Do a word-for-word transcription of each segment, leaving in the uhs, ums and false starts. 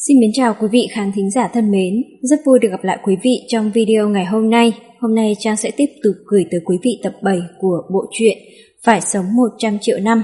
Xin mến chào quý vị khán thính giả thân mến, rất vui được gặp lại quý vị trong video ngày hôm nay. Hôm nay Trang sẽ tiếp tục gửi tới quý vị tập bảy của bộ truyện Phải sống một trăm triệu năm.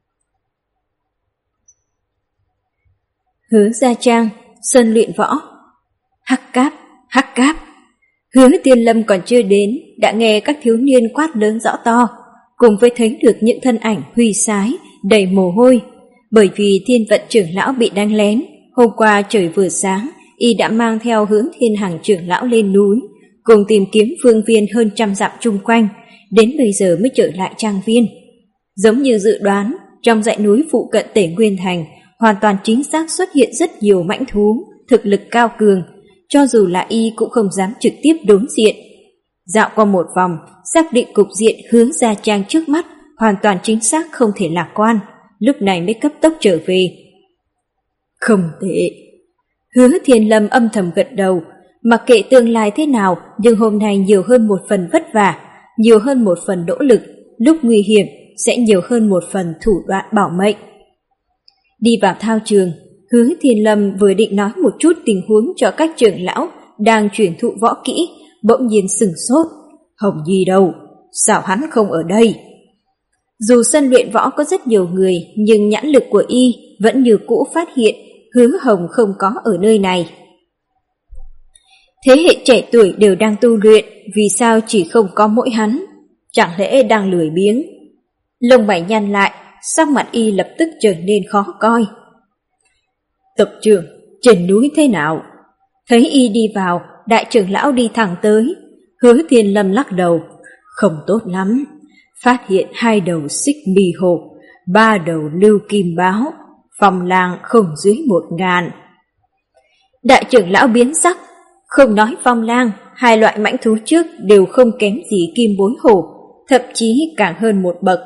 Hứa Gia Trang, sân luyện võ. Hắc cáp, hắc cáp. Hứa Tiên Lâm còn chưa đến, đã nghe các thiếu niên quát lớn rõ to, cùng với thấy được những thân ảnh huy sái, đầy mồ hôi. Bởi vì Thiên Vận trưởng lão bị đánh lén, hôm qua trời vừa sáng, y đã mang theo Hướng Thiên Hằng trưởng lão lên núi, cùng tìm kiếm phương viên hơn trăm dặm chung quanh, đến bây giờ mới trở lại trang viên. Giống như dự đoán, trong dãy núi phụ cận Tể Nguyên Thành, hoàn toàn chính xác xuất hiện rất nhiều mãnh thú, thực lực cao cường, cho dù là y cũng không dám trực tiếp đối diện. Dạo qua một vòng, xác định cục diện Hứa Gia Trang trước mắt hoàn toàn chính xác không thể lạc quan, lúc này mới cấp tốc trở về. Không tệ. Hứa Thiên Lâm âm thầm gật đầu, mặc kệ tương lai thế nào, nhưng hôm nay nhiều hơn một phần vất vả, nhiều hơn một phần nỗ lực, lúc nguy hiểm sẽ nhiều hơn một phần thủ đoạn bảo mệnh. Đi vào thao trường, Hứa Thiên Lâm vừa định nói một chút tình huống cho các trưởng lão đang truyền thụ võ kỹ, bỗng nhiên sửng sốt. Hồng Nhi đâu? Sao hắn không ở đây? Dù sân luyện võ có rất nhiều người, nhưng nhãn lực của y vẫn như cũ phát hiện Hứa Hồng không có ở nơi này. Thế hệ trẻ tuổi đều đang tu luyện, vì sao chỉ không có mỗi hắn? Chẳng lẽ đang lười biếng? Lông mày nhăn lại, sắc mặt y lập tức trở nên khó coi. Tập trưởng, trên núi thế nào? Thấy y đi vào, đại trưởng lão đi thẳng tới. Hứa Thiên Lâm lắc đầu. Không tốt lắm. Phát hiện hai đầu xích mì hộp, ba đầu lưu kim báo, phòng lang không dưới một ngàn. Đại trưởng lão biến sắc, không nói phong lang, hai loại mãnh thú trước đều không kém gì kim bối hổ, thậm chí càng hơn một bậc.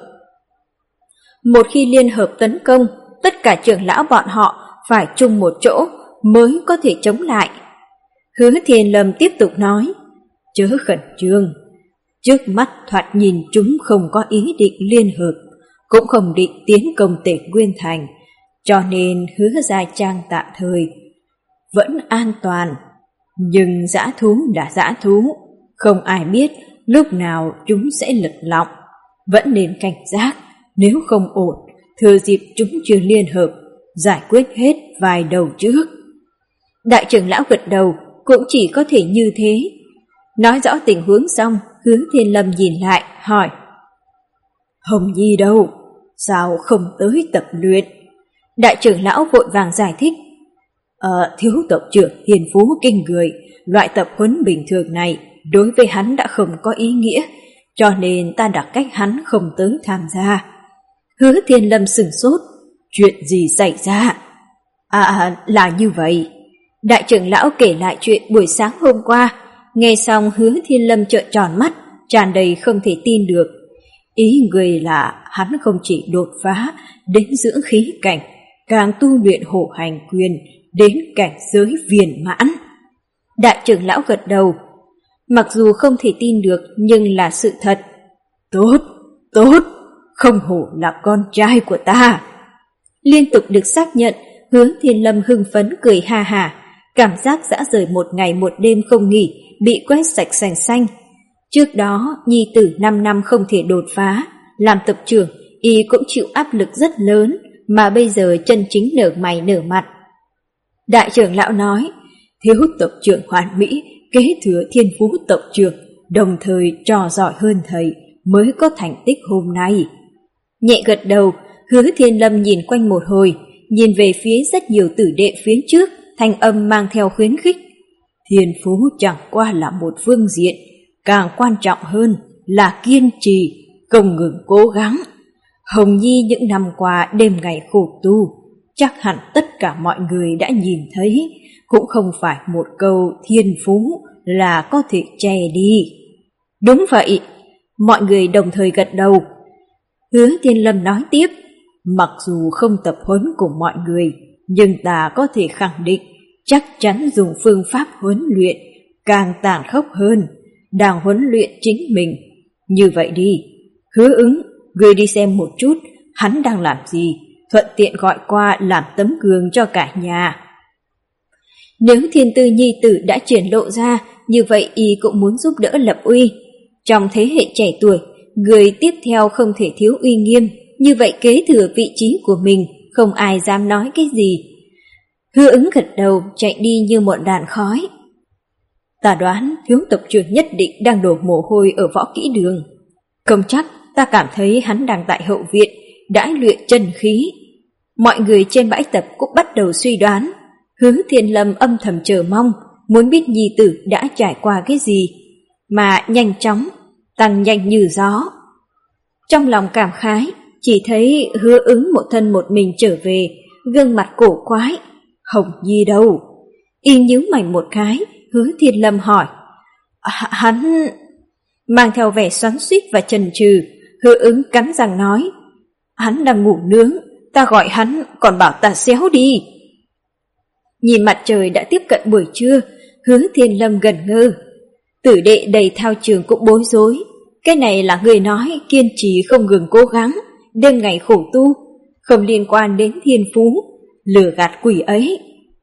Một khi liên hợp tấn công, tất cả trưởng lão bọn họ phải chung một chỗ mới có thể chống lại. Hứa Thiên Lâm tiếp tục nói, chớ khẩn trương. Trước mắt thoạt nhìn chúng không có ý định liên hợp, cũng không định tiến công Tể Nguyên Thành, cho nên Hứa Gia Trang tạm thời vẫn an toàn. Nhưng dã thú đã dã thú, không ai biết lúc nào chúng sẽ lật lọng, vẫn nên cảnh giác, nếu không ổn, thừa dịp chúng chưa liên hợp, giải quyết hết vài đầu trước. Đại trưởng lão gật đầu, cũng chỉ có thể như thế. Nói rõ tình huống xong, Hứa Thiên Lâm nhìn lại, hỏi, Hồng Nhi đâu? Sao không tới tập luyện? Đại trưởng lão vội vàng giải thích, Ờ, thiếu tộc trưởng hiền phú kinh người, loại tập huấn bình thường này đối với hắn đã không có ý nghĩa, cho nên ta đặt cách hắn không tới tham gia. Hứa Thiên Lâm sửng sốt, chuyện gì xảy ra? À, là như vậy. Đại trưởng lão kể lại chuyện buổi sáng hôm qua. Nghe xong Hứa Thiên Lâm trợn tròn mắt, tràn đầy không thể tin được. Ý người là hắn không chỉ đột phá đến dưỡng khí cảnh, càng tu luyện hổ hành quyền đến cảnh giới viên mãn. Đại trưởng lão gật đầu, mặc dù không thể tin được nhưng là sự thật. Tốt, tốt, không hổ là con trai của ta. Liên tục được xác nhận, Hứa Thiên Lâm hưng phấn cười ha hả, cảm giác dã rời một ngày một đêm không nghỉ, bị quét sạch sành xanh. Trước đó, nhi tử năm năm không thể đột phá, làm tập trưởng, y cũng chịu áp lực rất lớn, mà bây giờ chân chính nở mày nở mặt. Đại trưởng lão nói, thiếu tộc trưởng hoàn mỹ, kế thừa thiên phú tộc trưởng, đồng thời trò giỏi hơn thầy, mới có thành tích hôm nay. Nhẹ gật đầu, Hứa Thiên Lâm nhìn quanh một hồi, nhìn về phía rất nhiều tử đệ phía trước, thanh âm mang theo khuyến khích. Thiên phú chẳng qua là một phương diện, càng quan trọng hơn là kiên trì, không ngừng cố gắng. Hồng Nhi những năm qua đêm ngày khổ tu, chắc hẳn tất cả mọi người đã nhìn thấy, cũng không phải một câu thiên phú là có thể che đi. Đúng vậy, mọi người đồng thời gật đầu. Hứa Thiên Lâm nói tiếp, mặc dù không tập huấn cùng mọi người, nhưng ta có thể khẳng định chắc chắn dùng phương pháp huấn luyện càng tàn khốc hơn, đang huấn luyện chính mình. Như vậy đi, Hứa Ứng, ngươi đi xem một chút hắn đang làm gì, thuận tiện gọi qua làm tấm gương cho cả nhà. Nếu thiên tư nhi tử đã triển lộ ra, như vậy y cũng muốn giúp đỡ lập uy. Trong thế hệ trẻ tuổi, người tiếp theo không thể thiếu uy nghiêm, như vậy kế thừa vị trí của mình, không ai dám nói cái gì. Hứa Ứng gật đầu, chạy đi như một đàn khói. Ta đoán thiếu tộc trưởng nhất định đang đổ mồ hôi ở võ kỹ đường. Không chắc, ta cảm thấy hắn đang tại hậu viện, đã luyện chân khí. Mọi người trên bãi tập cũng bắt đầu suy đoán. Hứa Thiên Lâm âm thầm chờ mong, muốn biết nhi tử đã trải qua cái gì, mà nhanh chóng, tăng nhanh như gió. Trong lòng cảm khái, chỉ thấy Hứa Ứng một thân một mình trở về, gương mặt cổ quái. Hồng Nhi đâu? Y nhíu mày một cái, Hứa Thiên Lâm hỏi. Hắn... Mang theo vẻ xoắn xuýt và chần chừ, Hứa Ứng cắn răng nói. Hắn đang ngủ nướng, ta gọi hắn còn bảo ta xéo đi. Nhìn mặt trời đã tiếp cận buổi trưa, Hứa Thiên Lâm gần ngơ. Tử đệ đầy thao trường cũng bối rối. Cái này là người nói kiên trì không ngừng cố gắng, đêm ngày khổ tu, không liên quan đến thiên phú, lừa gạt quỷ ấy.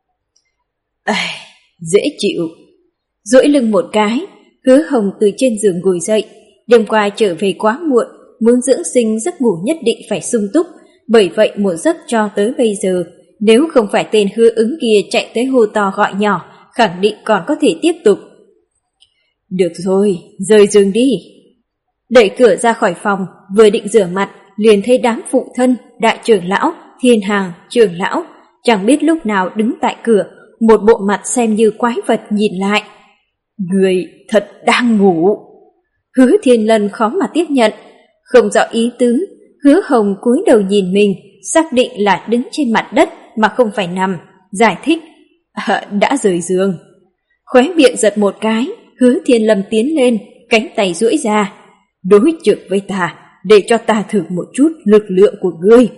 À, dễ chịu. Duỗi lưng một cái, Hứa Hồng từ trên giường ngồi dậy. Đêm qua trở về quá muộn, muốn dưỡng sinh giấc ngủ nhất định phải sung túc, bởi vậy một giấc cho tới bây giờ. Nếu không phải tên Hứa Ứng kia chạy tới hô to gọi nhỏ, khẳng định còn có thể tiếp tục. Được rồi, rời giường đi. Đẩy cửa ra khỏi phòng, vừa định rửa mặt, liền thấy đám phụ thân, đại trưởng lão, thiên hàng, trưởng lão, chẳng biết lúc nào đứng tại cửa, một bộ mặt xem như quái vật nhìn lại. Người thật đang ngủ. Hứa Thiên Lân khó mà tiếp nhận, không rõ ý tứ. Hứa Hồng cúi đầu nhìn mình, xác định là đứng trên mặt đất mà không phải nằm, giải thích. À, đã rời giường. Khóe miệng giật một cái, Hứa Thiên Lâm tiến lên, cánh tay duỗi ra. Đối trực với ta, để cho ta thử một chút lực lượng của ngươi.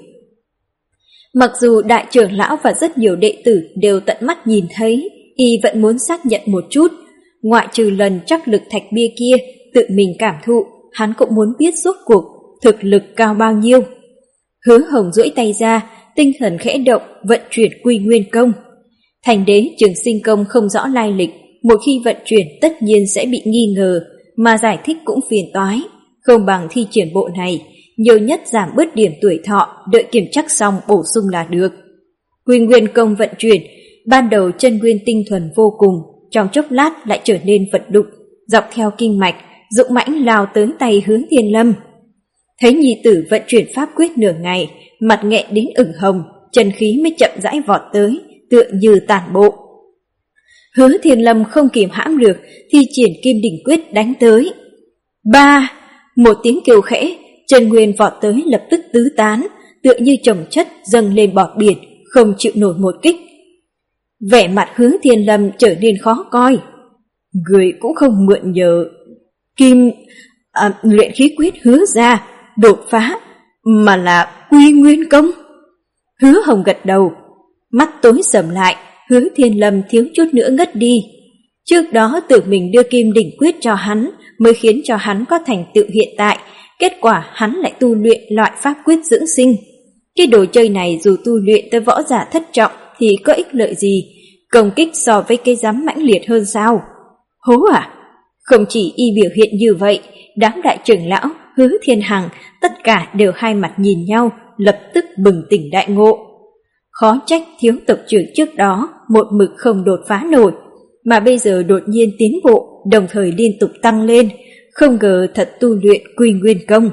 Mặc dù đại trưởng lão và rất nhiều đệ tử đều tận mắt nhìn thấy, y vẫn muốn xác nhận một chút. Ngoại trừ lần trắc lực thạch bia kia tự mình cảm thụ, hắn cũng muốn biết rốt cuộc thực lực cao bao nhiêu. Hứa Hồng duỗi tay ra, tinh thần khẽ động, vận chuyển Quy Nguyên Công. Thành đế Trường Sinh Công không rõ lai lịch, một khi vận chuyển tất nhiên sẽ bị nghi ngờ, mà giải thích cũng phiền toái. Không bằng thi triển bộ này, nhiều nhất giảm bớt điểm tuổi thọ, đợi kiểm chắc xong bổ sung là được. Quy Nguyên Công vận chuyển, ban đầu chân nguyên tinh thuần vô cùng, trong chốc lát lại trở nên vật đục, dọc theo kinh mạch, dũng mãnh lao tới tay Hứa Thiên Lâm. Thấy nhi tử vận chuyển pháp quyết nửa ngày, mặt nghẹn đến ửng hồng, chân khí mới chậm rãi vọt tới, tựa như tản bộ. Hứa Thiên Lâm không kìm hãm được, thi triển Kim Đỉnh Quyết đánh tới. Ba! Một tiếng kêu khẽ, chân nguyên vọt tới lập tức tứ tán, tựa như chồng chất dâng lên bọt biển, không chịu nổi một kích. Vẻ mặt Hứa Thiên Lâm trở nên khó coi. Người cũng không mượn nhờ Kim à, luyện khí quyết hứa ra đột phá, mà là Quy Nguyên Công. Hứa Hồng gật đầu, mắt tối sầm lại. Hứa Thiên Lâm thiếu chút nữa ngất đi. Trước đó tự mình đưa Kim Đỉnh Quyết cho hắn, mới khiến cho hắn có thành tựu hiện tại. Kết quả hắn lại tu luyện loại pháp quyết dưỡng sinh. Cái đồ chơi này dù tu luyện tới võ giả thất trọng thì có ích lợi gì? Công kích so với cây rắm mãnh liệt hơn sao? Hố à? Không chỉ y biểu hiện như vậy, đám đại trưởng lão, Hứa Thiên Hằng, tất cả đều hai mặt nhìn nhau, lập tức bừng tỉnh đại ngộ. Khó trách thiếu tộc trưởng trước đó một mực không đột phá nổi, mà bây giờ đột nhiên tiến bộ, đồng thời liên tục tăng lên, không ngờ thật tu luyện Quy Nguyên Công.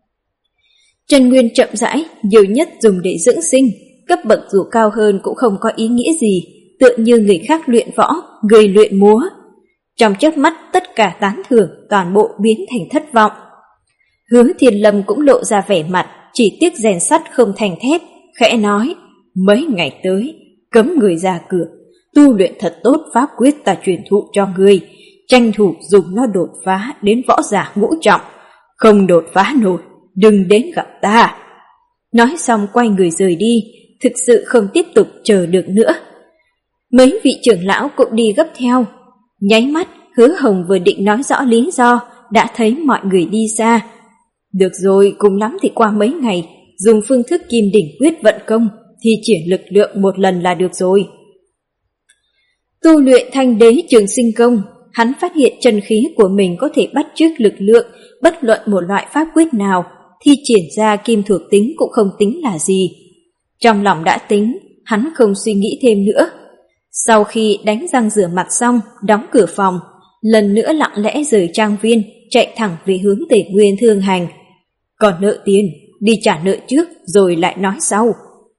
Chân nguyên chậm rãi, nhiều nhất dùng để dưỡng sinh, cấp bậc dù cao hơn cũng không có ý nghĩa gì, tựa như người khác luyện võ, người luyện múa. Trong chớp mắt tất cả tán thưởng toàn bộ biến thành thất vọng. Hứa Thiên Lâm cũng lộ ra vẻ mặt, chỉ tiếc rèn sắt không thành thép, khẽ nói, mấy ngày tới, cấm người ra cửa, tu luyện thật tốt pháp quyết ta truyền thụ cho ngươi, tranh thủ dùng nó đột phá đến võ giả ngũ trọng, không đột phá nổi, đừng đến gặp ta. Nói xong quay người rời đi, thực sự không tiếp tục chờ được nữa. Mấy vị trưởng lão cũng đi gấp theo. Nháy mắt, Hứa Hồng vừa định nói rõ lý do, đã thấy mọi người đi xa. Được rồi, cùng lắm thì qua mấy ngày, dùng phương thức Kim Đỉnh Quyết vận công, thì triển lực lượng một lần là được rồi. Tu luyện Thanh Đế Trường Sinh Công, hắn phát hiện chân khí của mình có thể bắt chước lực lượng bất luận một loại pháp quyết nào, thi triển ra kim thuộc tính cũng không tính là gì. Trong lòng đã tính, hắn không suy nghĩ thêm nữa. Sau khi đánh răng rửa mặt xong, đóng cửa phòng, lần nữa lặng lẽ rời trang viên, chạy thẳng về hướng Tề Nguyên Thương Hành. Còn nợ tiền, đi trả nợ trước rồi lại nói sau.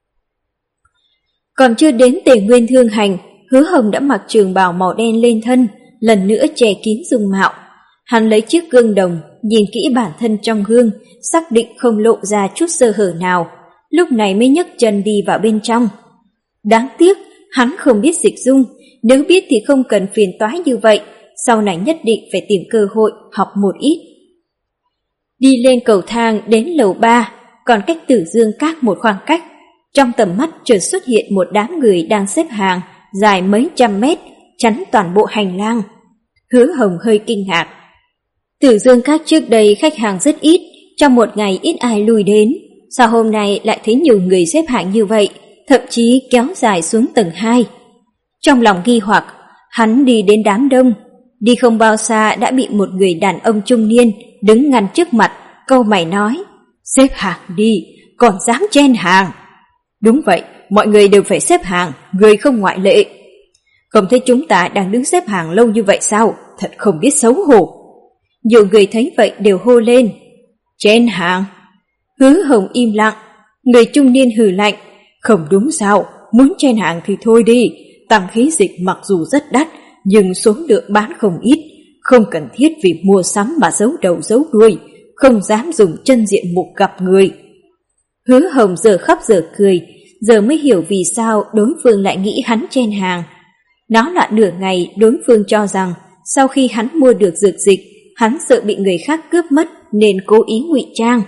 Còn chưa đến Tề Nguyên Thương Hành, Hứa Hồng đã mặc trường bào màu đen lên thân, lần nữa che kín dung mạo. Hắn lấy chiếc gương đồng, nhìn kỹ bản thân trong gương, xác định không lộ ra chút sơ hở nào, lúc này mới nhấc chân đi vào bên trong. Đáng tiếc, hắn không biết dịch dung, nếu biết thì không cần phiền toái như vậy, sau này nhất định phải tìm cơ hội học một ít. Đi lên cầu thang đến lầu ba, còn cách Tử Dương Các một khoảng cách, trong tầm mắt chợt xuất hiện một đám người đang xếp hàng, dài mấy trăm mét, chắn toàn bộ hành lang. Hứa Hồng hơi kinh ngạc. Tử Dương Các trước đây khách hàng rất ít, trong một ngày ít ai lui đến, sao hôm nay lại thấy nhiều người xếp hàng như vậy, thậm chí kéo dài xuống tầng hai. Trong lòng nghi hoặc, hắn đi đến đám đông, đi không bao xa đã bị một người đàn ông trung niên đứng ngăn trước mặt, câu mày nói: "Xếp hàng đi, còn dám chen hàng?" "Đúng vậy, mọi người đều phải xếp hàng, người không ngoại lệ." "Không thấy chúng ta đang đứng xếp hàng lâu như vậy sao? Thật không biết xấu hổ." Nhiều người thấy vậy đều hô lên: "Chen hàng!" Hứa Hồng im lặng. Người trung niên hừ lạnh: "Không đúng sao, muốn chen hàng thì thôi đi, tăng khí dịch mặc dù rất đắt, nhưng số lượng bán không ít, không cần thiết vì mua sắm mà giấu đầu giấu đuôi, không dám dùng chân diện mục gặp người." Hứa Hồng giờ khóc giờ cười, giờ mới hiểu vì sao đối phương lại nghĩ hắn chen hàng. Náo loạn nửa ngày, đối phương cho rằng sau khi hắn mua được dược dịch, hắn sợ bị người khác cướp mất nên cố ý ngụy trang.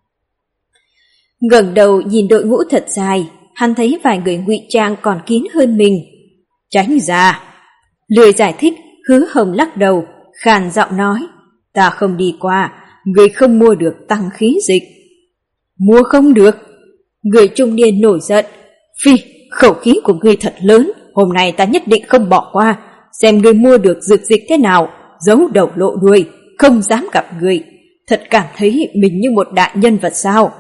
Ngẩng đầu nhìn đội ngũ thật dài, hắn thấy vài người ngụy trang còn kín hơn mình. "Tránh ra!" Lười giải thích, Hứa Hồng lắc đầu, khàn giọng nói: "Ta không đi qua, người không mua được tăng khí dịch." "Mua không được?" Người trung niên nổi giận: "Phi, khẩu khí của ngươi thật lớn, hôm nay ta nhất định không bỏ qua, xem ngươi mua được dược dịch thế nào, giấu đầu lộ đuôi, không dám gặp ngươi, thật cảm thấy mình như một đại nhân vật sao?"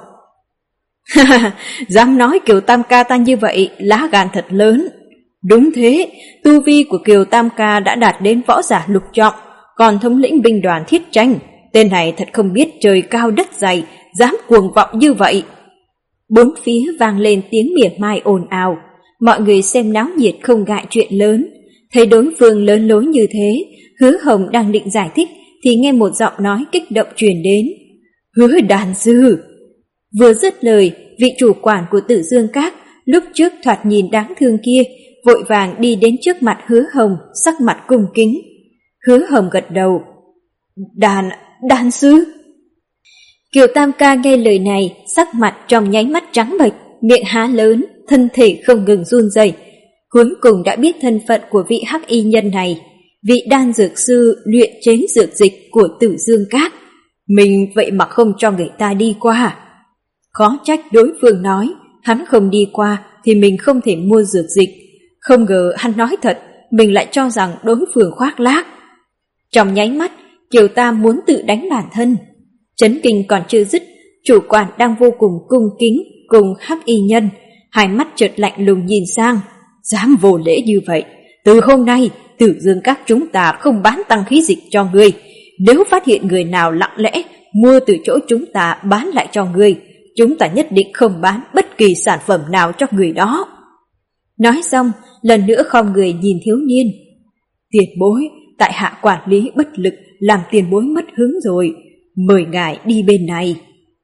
"Dám nói Kiều Tam ca ta như vậy, lá gan thật lớn." "Đúng thế, tu vi của Kiều Tam ca đã đạt đến võ giả lục trọng, còn thống lĩnh binh đoàn Thiết Tranh, tên này thật không biết trời cao đất dày, dám cuồng vọng như vậy." Bốn phía vang lên tiếng mỉa mai ồn ào, mọi người xem náo nhiệt không ngại chuyện lớn. Thấy đối phương lớn lối như thế, Hứa Hồng đang định giải thích thì nghe một giọng nói kích động truyền đến: "Hứa đàn sư!" Vừa dứt lời, vị chủ quản của Tử Dương Các lúc trước thoạt nhìn đáng thương kia vội vàng đi đến trước mặt Hứa Hồng, sắc mặt cung kính. Hứa Hồng gật đầu: "Đàn, đàn sư." Kiều Tam ca nghe lời này, sắc mặt trong nháy mắt trắng bệch, miệng há lớn, thân thể không ngừng run rẩy. Cuối cùng đã biết thân phận của vị hắc y nhân này, vị đan dược sư luyện chế dược dịch của Tử Dương Các. Mình vậy mà không cho người ta đi qua. Khó trách đối phương nói hắn không đi qua thì mình không thể mua dược dịch, không ngờ hắn nói thật, mình lại cho rằng đối phương khoác lác. Trong nháy mắt, Kiều Tam muốn tự đánh bản thân. Chấn kinh còn chưa dứt, chủ quản đang vô cùng cung kính cùng hắc y nhân, hai mắt chợt lạnh lùng nhìn sang: "Dám vô lễ như vậy, từ hôm nay Tử Dương Các chúng ta không bán tăng khí dịch cho ngươi, nếu phát hiện người nào lặng lẽ mua từ chỗ chúng ta bán lại cho ngươi, chúng ta nhất định không bán bất kỳ sản phẩm nào cho người đó." Nói xong, lần nữa khom người nhìn thiếu niên: "Tiền bối, tại hạ quản lý bất lực làm tiền bối mất hứng rồi, mời ngài đi bên này."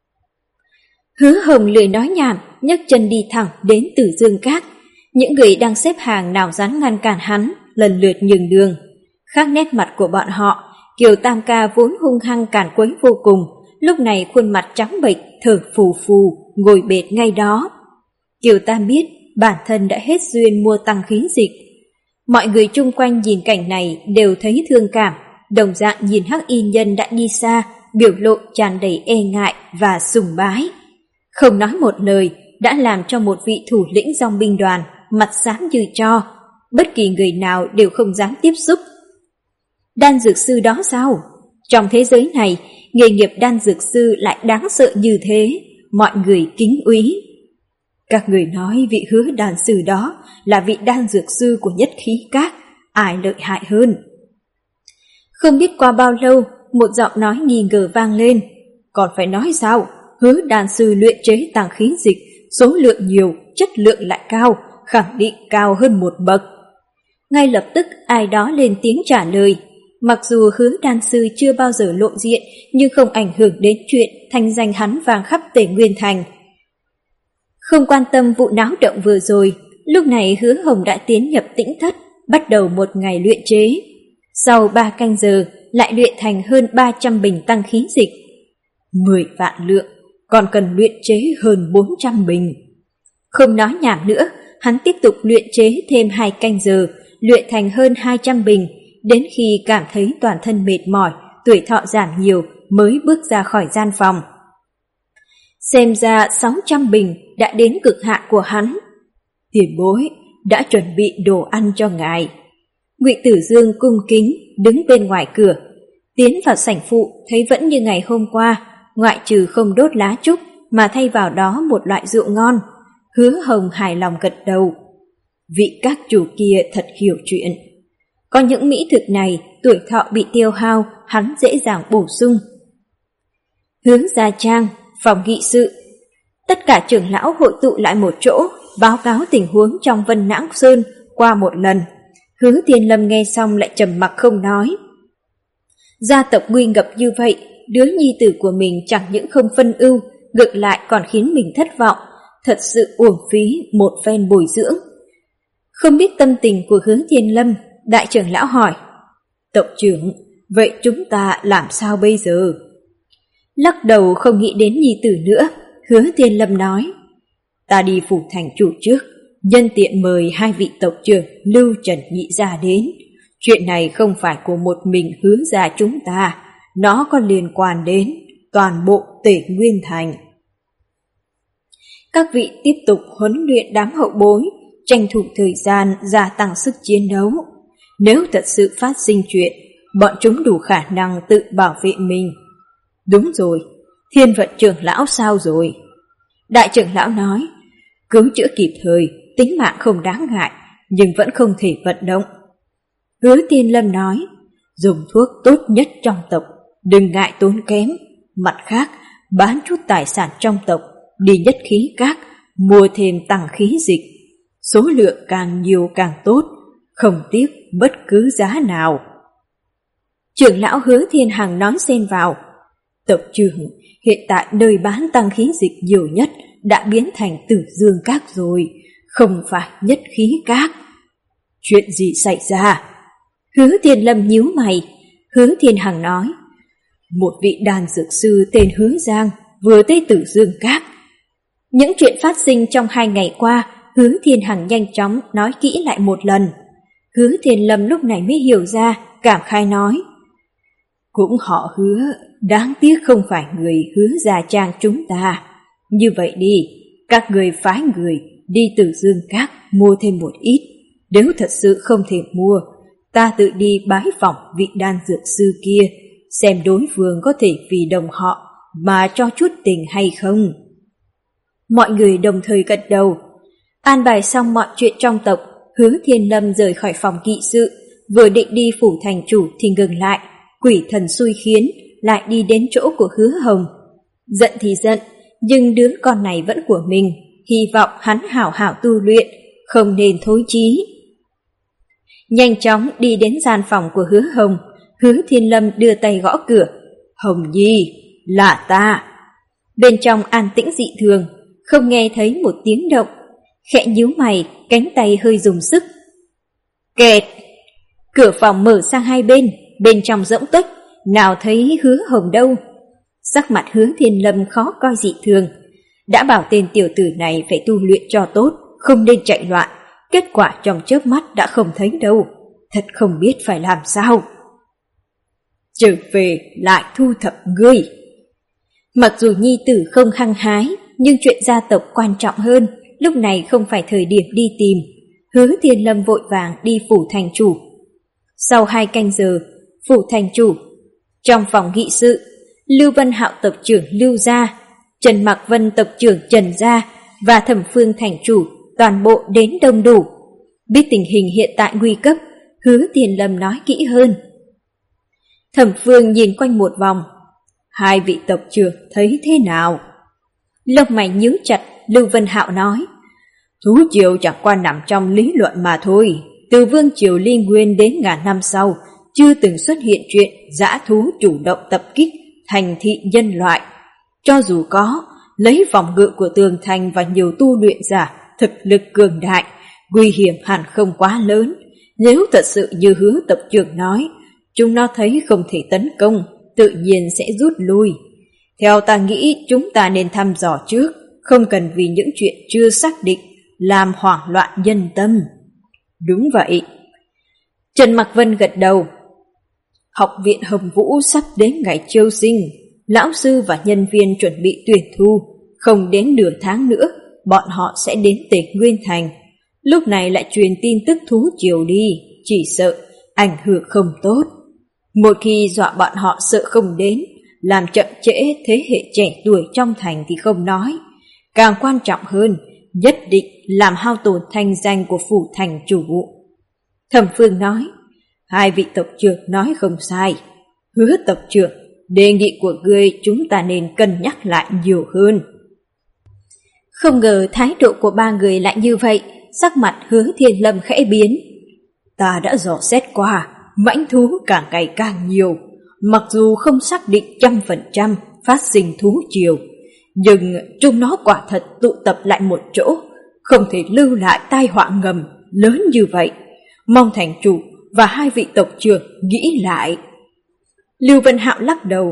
Hứa Hồng lười nói nhảm, nhấc chân đi thẳng đến Tử Dương Các. Những người đang xếp hàng nào dám ngăn cản hắn, lần lượt nhường đường. Khác nét mặt của bọn họ, Kiều Tam ca vốn hung hăng cản quấy vô cùng, lúc này khuôn mặt trắng bệch, thở phù phù, ngồi bệt ngay đó. Kiều Tam biết bản thân đã hết duyên mua tăng khí dịch. Mọi người chung quanh nhìn cảnh này đều thấy thương cảm, đồng dạng nhìn hắc y nhân đã đi xa, biểu lộ tràn đầy e ngại và sùng bái. Không nói một lời, đã làm cho một vị thủ lĩnh dòng binh đoàn mặt xám như tro. bất kỳ người nào đều không dám tiếp xúc. Đan dược sư đó sao? Trong thế giới này, nghề nghiệp đan dược sư lại đáng sợ như thế, mọi người kính úy. Các người nói vị Hứa đan sư đó là vị đan dược sư của Nhất Khí Các, ai lợi hại hơn? Không biết qua bao lâu, một giọng nói nghi ngờ vang lên. Còn phải nói sao? Hứa đan sư luyện chế tàng khí dịch, số lượng nhiều, chất lượng lại cao, khẳng định cao hơn một bậc. Ngay lập tức ai đó lên tiếng trả lời. Mặc dù Hứa đan sư chưa bao giờ lộ diện, nhưng không ảnh hưởng đến chuyện thanh danh hắn vang khắp Tề Nguyên Thành. Không quan tâm vụ náo động vừa rồi, lúc này Hứa Hồng đã tiến nhập tĩnh thất, bắt đầu một ngày luyện chế. Sau ba canh giờ, lại luyện thành hơn ba trăm bình tăng khí dịch. mười vạn lượng, còn cần luyện chế hơn bốn trăm bình. Không nói nhảm nữa, hắn tiếp tục luyện chế thêm hai canh giờ, luyện thành hơn hai trăm bình, đến khi cảm thấy toàn thân mệt mỏi, tuổi thọ giảm nhiều mới bước ra khỏi gian phòng. Xem ra sáu trăm bình đã đến cực hạn của hắn. Tiền bối đã chuẩn bị đồ ăn cho ngài. Ngụy Tử Dương cung kính đứng bên ngoài cửa, tiến vào sảnh phụ thấy vẫn như ngày hôm qua, ngoại trừ không đốt lá trúc mà thay vào đó một loại rượu ngon. Hứa Hồng hài lòng gật đầu. Vị các chủ kia thật hiểu chuyện. Có những mỹ thực này, tuổi thọ bị tiêu hao, hắn dễ dàng bổ sung. Hướng Gia Trang, phòng nghị sự. Tất cả trưởng lão hội tụ lại một chỗ, báo cáo tình huống trong Vân Nãng Sơn qua một lần. Hứa Thiên Lâm nghe xong lại trầm mặc không nói. Gia tộc nguy ngập như vậy, đứa nhi tử của mình chẳng những không phân ưu, ngược lại còn khiến mình thất vọng, thật sự uổng phí một phen bồi dưỡng. Không biết tâm tình của Hứa Thiên Lâm, đại trưởng lão hỏi. Tộc trưởng, vậy chúng ta làm sao bây giờ? Lắc đầu không nghĩ đến nhi tử nữa, Hứa Thiên Lâm nói. Ta đi phủ thành chủ trước, nhân tiện mời hai vị tộc trưởng Lưu Trần Nhị gia đến. Chuyện này không phải của một mình Hứa gia chúng ta, nó có liên quan đến toàn bộ Tề Nguyên Thành. Các vị tiếp tục huấn luyện đám hậu bối, tranh thủ thời gian gia tăng sức chiến đấu. Nếu thật sự phát sinh chuyện, bọn chúng đủ khả năng tự bảo vệ mình. Đúng rồi, Thiên Vận trưởng lão sao rồi? Đại trưởng lão nói, cứu chữa kịp thời, tính mạng không đáng ngại, nhưng vẫn không thể vận động. Hứa Tiên Lâm nói, dùng thuốc tốt nhất trong tộc, đừng ngại tốn kém. Mặt khác, bán chút tài sản trong tộc, đi Nhất Khí Các, mua thêm tăng khí dịch. Số lượng càng nhiều càng tốt, không tiếc bất cứ giá nào. Trưởng lão Hứa Thiên Hằng nói xen vào, tộc trưởng, hiện tại nơi bán tăng khí dịch nhiều nhất đã biến thành Tử Dương Các rồi, không phải Nhất Khí Các. Chuyện gì xảy ra? Hứa Thiên Lâm nhíu mày. Hứa Thiên Hằng nói, một vị đan dược sư tên Hứa Giang vừa tới Tử Dương Các. Những chuyện phát sinh trong hai ngày qua, Hứa Thiên Hằng nhanh chóng nói kỹ lại một lần. Hứa Thiên Lâm lúc này mới hiểu ra, cảm khai nói, cũng họ Hứa, đáng tiếc không phải người Hứa Gia Trang chúng ta. Như vậy đi, các người phái người đi Tử Dương Các mua thêm một ít. Nếu thật sự không thể mua, ta tự đi bái phỏng vị đan dược sư kia, xem đối phương có thể vì đồng họ mà cho chút tình hay không. Mọi người đồng thời gật đầu. An bài xong mọi chuyện trong tộc, Hứa Thiên Lâm rời khỏi phòng kỵ sự, vừa định đi phủ thành chủ thì ngừng lại, quỷ thần xui khiến, lại đi đến chỗ của Hứa Hồng. Giận thì giận, nhưng đứa con này vẫn của mình, hy vọng hắn hảo hảo tu luyện, không nên thối chí. Nhanh chóng đi đến gian phòng của Hứa Hồng, Hứa Thiên Lâm đưa tay gõ cửa. Hồng Nhi, là ta. Bên trong an tĩnh dị thường, không nghe thấy một tiếng động. Khẽ nhíu mày, cánh tay hơi dùng sức. Kẹt! Cửa phòng mở sang hai bên, bên trong rỗng tuếch, nào thấy Hứa Hồng đâu. Sắc mặt Hứa Thiên Lâm khó coi dị thường. Đã bảo tên tiểu tử này phải tu luyện cho tốt, không nên chạy loạn. Kết quả trong chớp mắt đã không thấy đâu. Thật không biết phải làm sao. Trở về lại thu thập ngươi. Mặc dù nhi tử không hăng hái, nhưng chuyện gia tộc quan trọng hơn, lúc này không phải thời điểm đi tìm. Hứa Thiên Lâm vội vàng đi phủ thành chủ. Sau hai canh giờ, phủ thành chủ. Trong phòng nghị sự, Lưu Vân Hạo tộc trưởng Lưu gia, Trần Mạc Vân tộc trưởng Trần gia và Thẩm Phương thành chủ toàn bộ đến đông đủ. Biết tình hình hiện tại nguy cấp, Hứa Thiên Lâm nói kỹ hơn. Thẩm Phương nhìn quanh một vòng. Hai vị tộc trưởng thấy thế nào? Lông mày nhíu chặt, Lưu Vân Hạo nói. Thú triều chẳng qua nằm trong lý luận mà thôi. Từ vương triều Ly Nguyên đến ngàn năm sau, chưa từng xuất hiện chuyện dã thú chủ động tập kích thành thị nhân loại. Cho dù có, lấy phòng ngự của tường thành và nhiều tu luyện giả thực lực cường đại, nguy hiểm hẳn không quá lớn. Nếu thật sự như Hứa tộc trưởng nói, chúng nó thấy không thể tấn công, tự nhiên sẽ rút lui. Theo ta nghĩ chúng ta nên thăm dò trước, không cần vì những chuyện chưa xác định làm hoảng loạn nhân tâm. Đúng vậy. Trần Mạc Vân gật đầu. Học viện Hồng Vũ sắp đến ngày chiêu sinh, lão sư và nhân viên chuẩn bị tuyển thu, không đến nửa tháng nữa, bọn họ sẽ đến Tề Nguyên Thành. Lúc này lại truyền tin tức thú triều đi, chỉ sợ ảnh hưởng không tốt. Một khi dọa bọn họ sợ không đến, làm chậm trễ thế hệ trẻ tuổi trong thành thì không nói. Càng quan trọng hơn, nhất định làm hao tổn thanh danh của phủ thành chủ. Thẩm Phương nói, hai vị tộc trưởng nói không sai. Hứa tộc trưởng, đề nghị của ngươi chúng ta nên cân nhắc lại nhiều hơn. Không ngờ thái độ của ba người lại như vậy, sắc mặt Hứa Thiên Lâm khẽ biến. Ta đã dò xét qua, mãnh thú càng ngày càng nhiều, mặc dù không xác định trăm phần trăm phát sinh thú triều, nhưng chúng nó quả thật tụ tập lại một chỗ, không thể lưu lại tai họa ngầm lớn như vậy. Mong thành chủ và hai vị tộc trưởng nghĩ lại. Lưu Vân Hạo lắc đầu.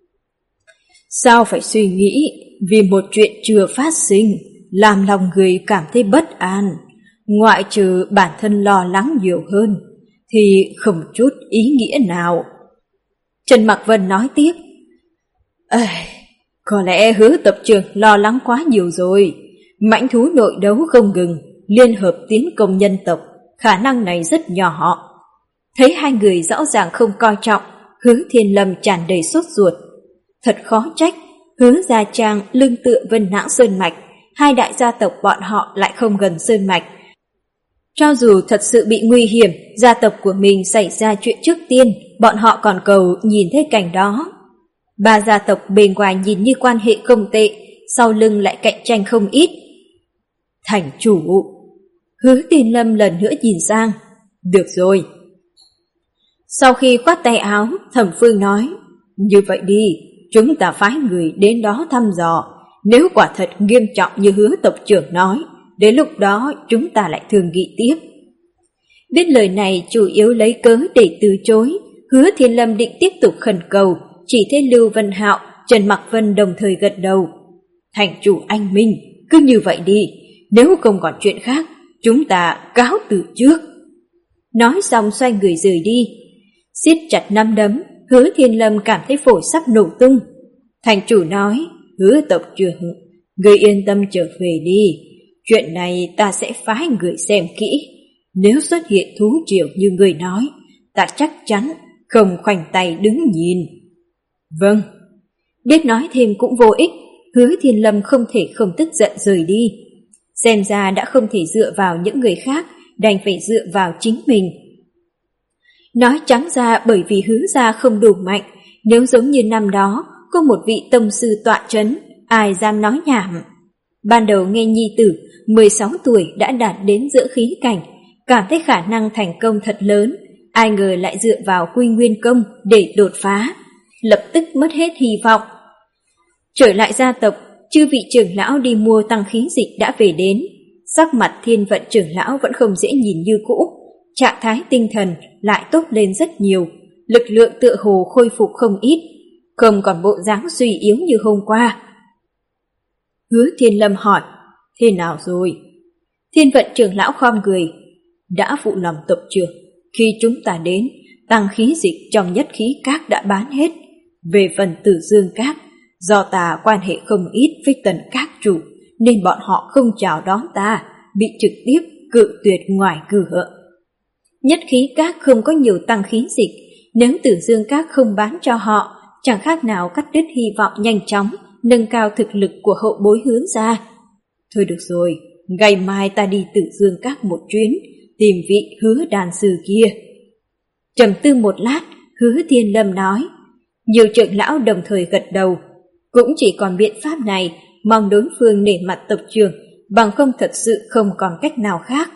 Sao phải suy nghĩ vì một chuyện chưa phát sinh, làm lòng người cảm thấy bất an, ngoại trừ bản thân lo lắng nhiều hơn, thì không chút ý nghĩa nào. Trần Mạc Vân nói tiếp. Ây, có lẽ Hứa tộc trưởng lo lắng quá nhiều rồi. Mãnh thú nội đấu không ngừng, liên hợp tiến công nhân tộc, khả năng này rất nhỏ. Thấy hai người rõ ràng không coi trọng, Hứa Thiên Lâm tràn đầy sốt ruột. Thật khó trách, Hứa Gia Trang lưng tựa Vân Nãng Sơn Mạch, hai đại gia tộc bọn họ lại không gần Sơn Mạch. Cho dù thật sự bị nguy hiểm, gia tộc của mình xảy ra chuyện trước tiên, bọn họ còn cầu nhìn thấy cảnh đó. Ba gia tộc bề ngoài nhìn như quan hệ không tệ, sau lưng lại cạnh tranh không ít. Thành chủ. Hứa Thiên Lâm lần nữa nhìn sang. Được rồi. Sau khi khoát tay áo, Thẩm Phương nói, như vậy đi, chúng ta phái người đến đó thăm dò. Nếu quả thật nghiêm trọng như Hứa tộc trưởng nói, đến lúc đó chúng ta lại thương nghị tiếp. Biết lời này chủ yếu lấy cớ để từ chối, Hứa Thiên Lâm định tiếp tục khẩn cầu, chỉ thấy Lưu Vân Hạo, Trần Mạc Vân đồng thời gật đầu. Thành chủ anh minh, cứ như vậy đi, nếu không còn chuyện khác, chúng ta cáo từ trước. Nói xong xoay người rời đi. Siết chặt nắm đấm, Hứa Thiên Lâm cảm thấy phổi sắp nổ tung. Thành chủ nói, Hứa tộc trưởng, người yên tâm trở về đi. Chuyện này ta sẽ phái người xem kỹ. Nếu xuất hiện thú triều như người nói, ta chắc chắn không khoanh tay đứng nhìn. Vâng. Biết nói thêm cũng vô ích, Hứa Thiên Lâm không thể không tức giận rời đi. Xem ra đã không thể dựa vào những người khác, đành phải dựa vào chính mình. Nói trắng ra bởi vì Hứa gia không đủ mạnh, nếu giống như năm đó có một vị tông sư tọa chấn, ai dám nói nhảm. Ban đầu nghe nhi tử mười sáu tuổi đã đạt đến giữa khí cảnh, cảm thấy khả năng thành công thật lớn, ai ngờ lại dựa vào Quy Nguyên Công để đột phá, lập tức mất hết hy vọng. Trở lại gia tộc, chư vị trưởng lão đi mua tăng khí dịch đã về đến, sắc mặt Thiên Vận trưởng lão vẫn không dễ nhìn như cũ, trạng thái tinh thần lại tốt lên rất nhiều, lực lượng tựa hồ khôi phục không ít, không còn bộ dáng suy yếu như hôm qua. Hứa Thiên Lâm hỏi, thế nào rồi? Thiên Vận trưởng lão khom người, đã phụ lòng tộc trưởng, khi chúng ta đến, tăng khí dịch trong nhất khí các đã bán hết. Về phần Tử Dương các, do ta quan hệ không ít với Tần các chủ, nên bọn họ không chào đón ta, bị trực tiếp cự tuyệt ngoài cửa. Nhất khí các không có nhiều tăng khí dịch, nếu Tử Dương các không bán cho họ, chẳng khác nào cắt đứt hy vọng nhanh chóng nâng cao thực lực của hậu bối Hứa gia. Thôi được rồi, ngày mai ta đi Tử Dương các một chuyến, tìm vị Hứa đàn sư kia. Trầm tư một lát, Hứa Thiên Lâm nói. Nhiều trưởng lão đồng thời gật đầu. Cũng chỉ còn biện pháp này, mong đối phương nể mặt tộc trưởng, bằng không thật sự không còn cách nào khác.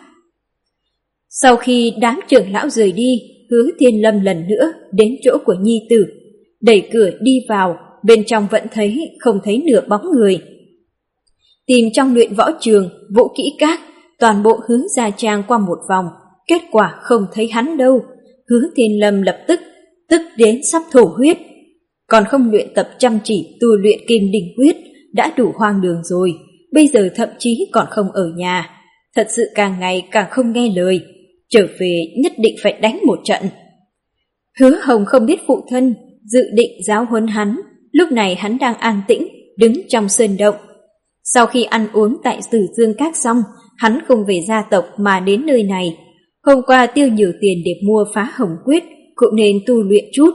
Sau khi đám trưởng lão rời đi, Hứa Thiên Lâm lần nữa đến chỗ của nhi tử. Đẩy cửa đi vào, bên trong vẫn thấy không thấy nửa bóng người. Tìm trong luyện võ trường, vũ kỹ các, toàn bộ Hứa gia trang qua một vòng, kết quả không thấy hắn đâu. Hứa Thiên Lâm lập tức, tức đến sắp thổ huyết. Còn không luyện tập chăm chỉ tu luyện kim đình huyết, đã đủ hoang đường rồi, bây giờ thậm chí còn không ở nhà. Thật sự càng ngày càng không nghe lời, trở về nhất định phải đánh một trận. Hứa Hồng không biết phụ thân dự định giáo huấn hắn, lúc này hắn đang an tĩnh, đứng trong sơn động. Sau khi ăn uống tại Tử Dương các xong, hắn không về gia tộc mà đến nơi này. Hôm qua tiêu nhiều tiền để mua Phá Hồng Quyết, cũng nên tu luyện chút.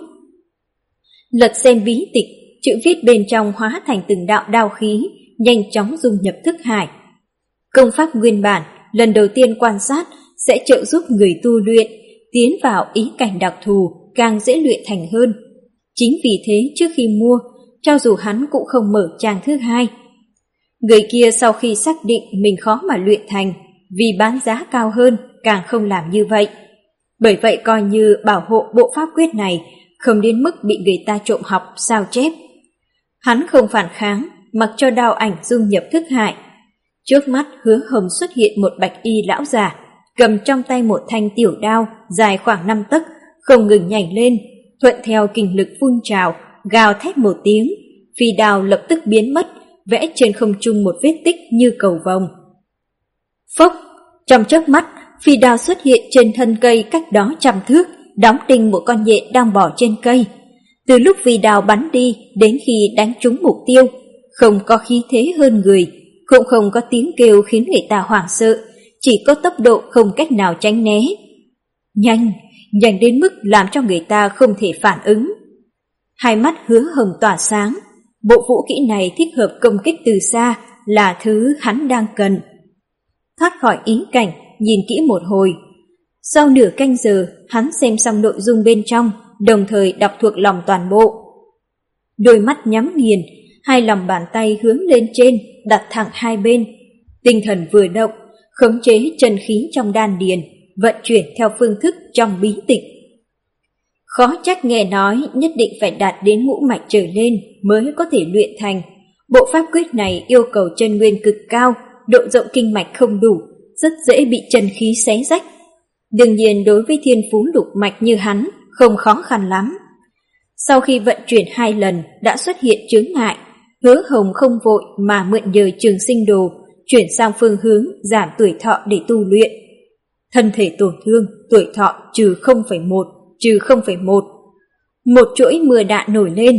Lật xem bí tịch, chữ viết bên trong hóa thành từng đạo đao khí, nhanh chóng dung nhập thức hải. Công pháp nguyên bản, lần đầu tiên quan sát sẽ trợ giúp người tu luyện, tiến vào ý cảnh đặc thù, càng dễ luyện thành hơn. Chính vì thế trước khi mua, cho dù hắn cũng không mở trang thứ hai. Người kia sau khi xác định mình khó mà luyện thành, vì bán giá cao hơn, càng không làm như vậy. Bởi vậy coi như bảo hộ bộ pháp quyết này, không đến mức bị người ta trộm học sao chép. Hắn không phản kháng, mặc cho đao ảnh dung nhập thức hải. Trước mắt Hứa Hồng xuất hiện một bạch y lão già, cầm trong tay một thanh tiểu đao dài khoảng năm tấc, không ngừng nhảy lên, thuận theo kình lực phun trào, gào thét một tiếng, phi đao lập tức biến mất, vẽ trên không trung một vết tích như cầu vồng. Phốc, trong chớp mắt, phi đao xuất hiện trên thân cây cách đó trăm thước, đóng đinh một con nhện đang bò trên cây. Từ lúc phi đao bắn đi đến khi đánh trúng mục tiêu, không có khí thế hơn người, cũng không có tiếng kêu khiến người ta hoảng sợ, chỉ có tốc độ không cách nào tránh né. Nhanh, nhanh đến mức làm cho người ta không thể phản ứng. Hai mắt Hứa Hồng tỏa sáng, bộ vũ kỹ này thích hợp công kích từ xa, là thứ hắn đang cần. Thoát khỏi ý cảnh, nhìn kỹ một hồi. Sau nửa canh giờ, hắn xem xong nội dung bên trong, đồng thời đọc thuộc lòng toàn bộ. Đôi mắt nhắm nghiền, hai lòng bàn tay hướng lên trên, đặt thẳng hai bên. Tinh thần vừa động, khống chế chân khí trong đan điền, vận chuyển theo phương thức trong bí tịch. Khó trách nghe nói nhất định phải đạt đến ngũ mạch trở lên mới có thể luyện thành. Bộ pháp quyết này yêu cầu chân nguyên cực cao, độ rộng kinh mạch không đủ, rất dễ bị chân khí xé rách. Đương nhiên đối với thiên phú lục mạch như hắn, không khó khăn lắm. Sau khi vận chuyển hai lần đã xuất hiện chướng ngại, Hứa Hồng không vội mà mượn nhờ Trường Sinh Đồ, chuyển sang phương hướng giảm tuổi thọ để tu luyện. Thân thể tổn thương, tuổi thọ trừ không phẩy một, trừ không phẩy một. Một chuỗi mưa đạn nổi lên.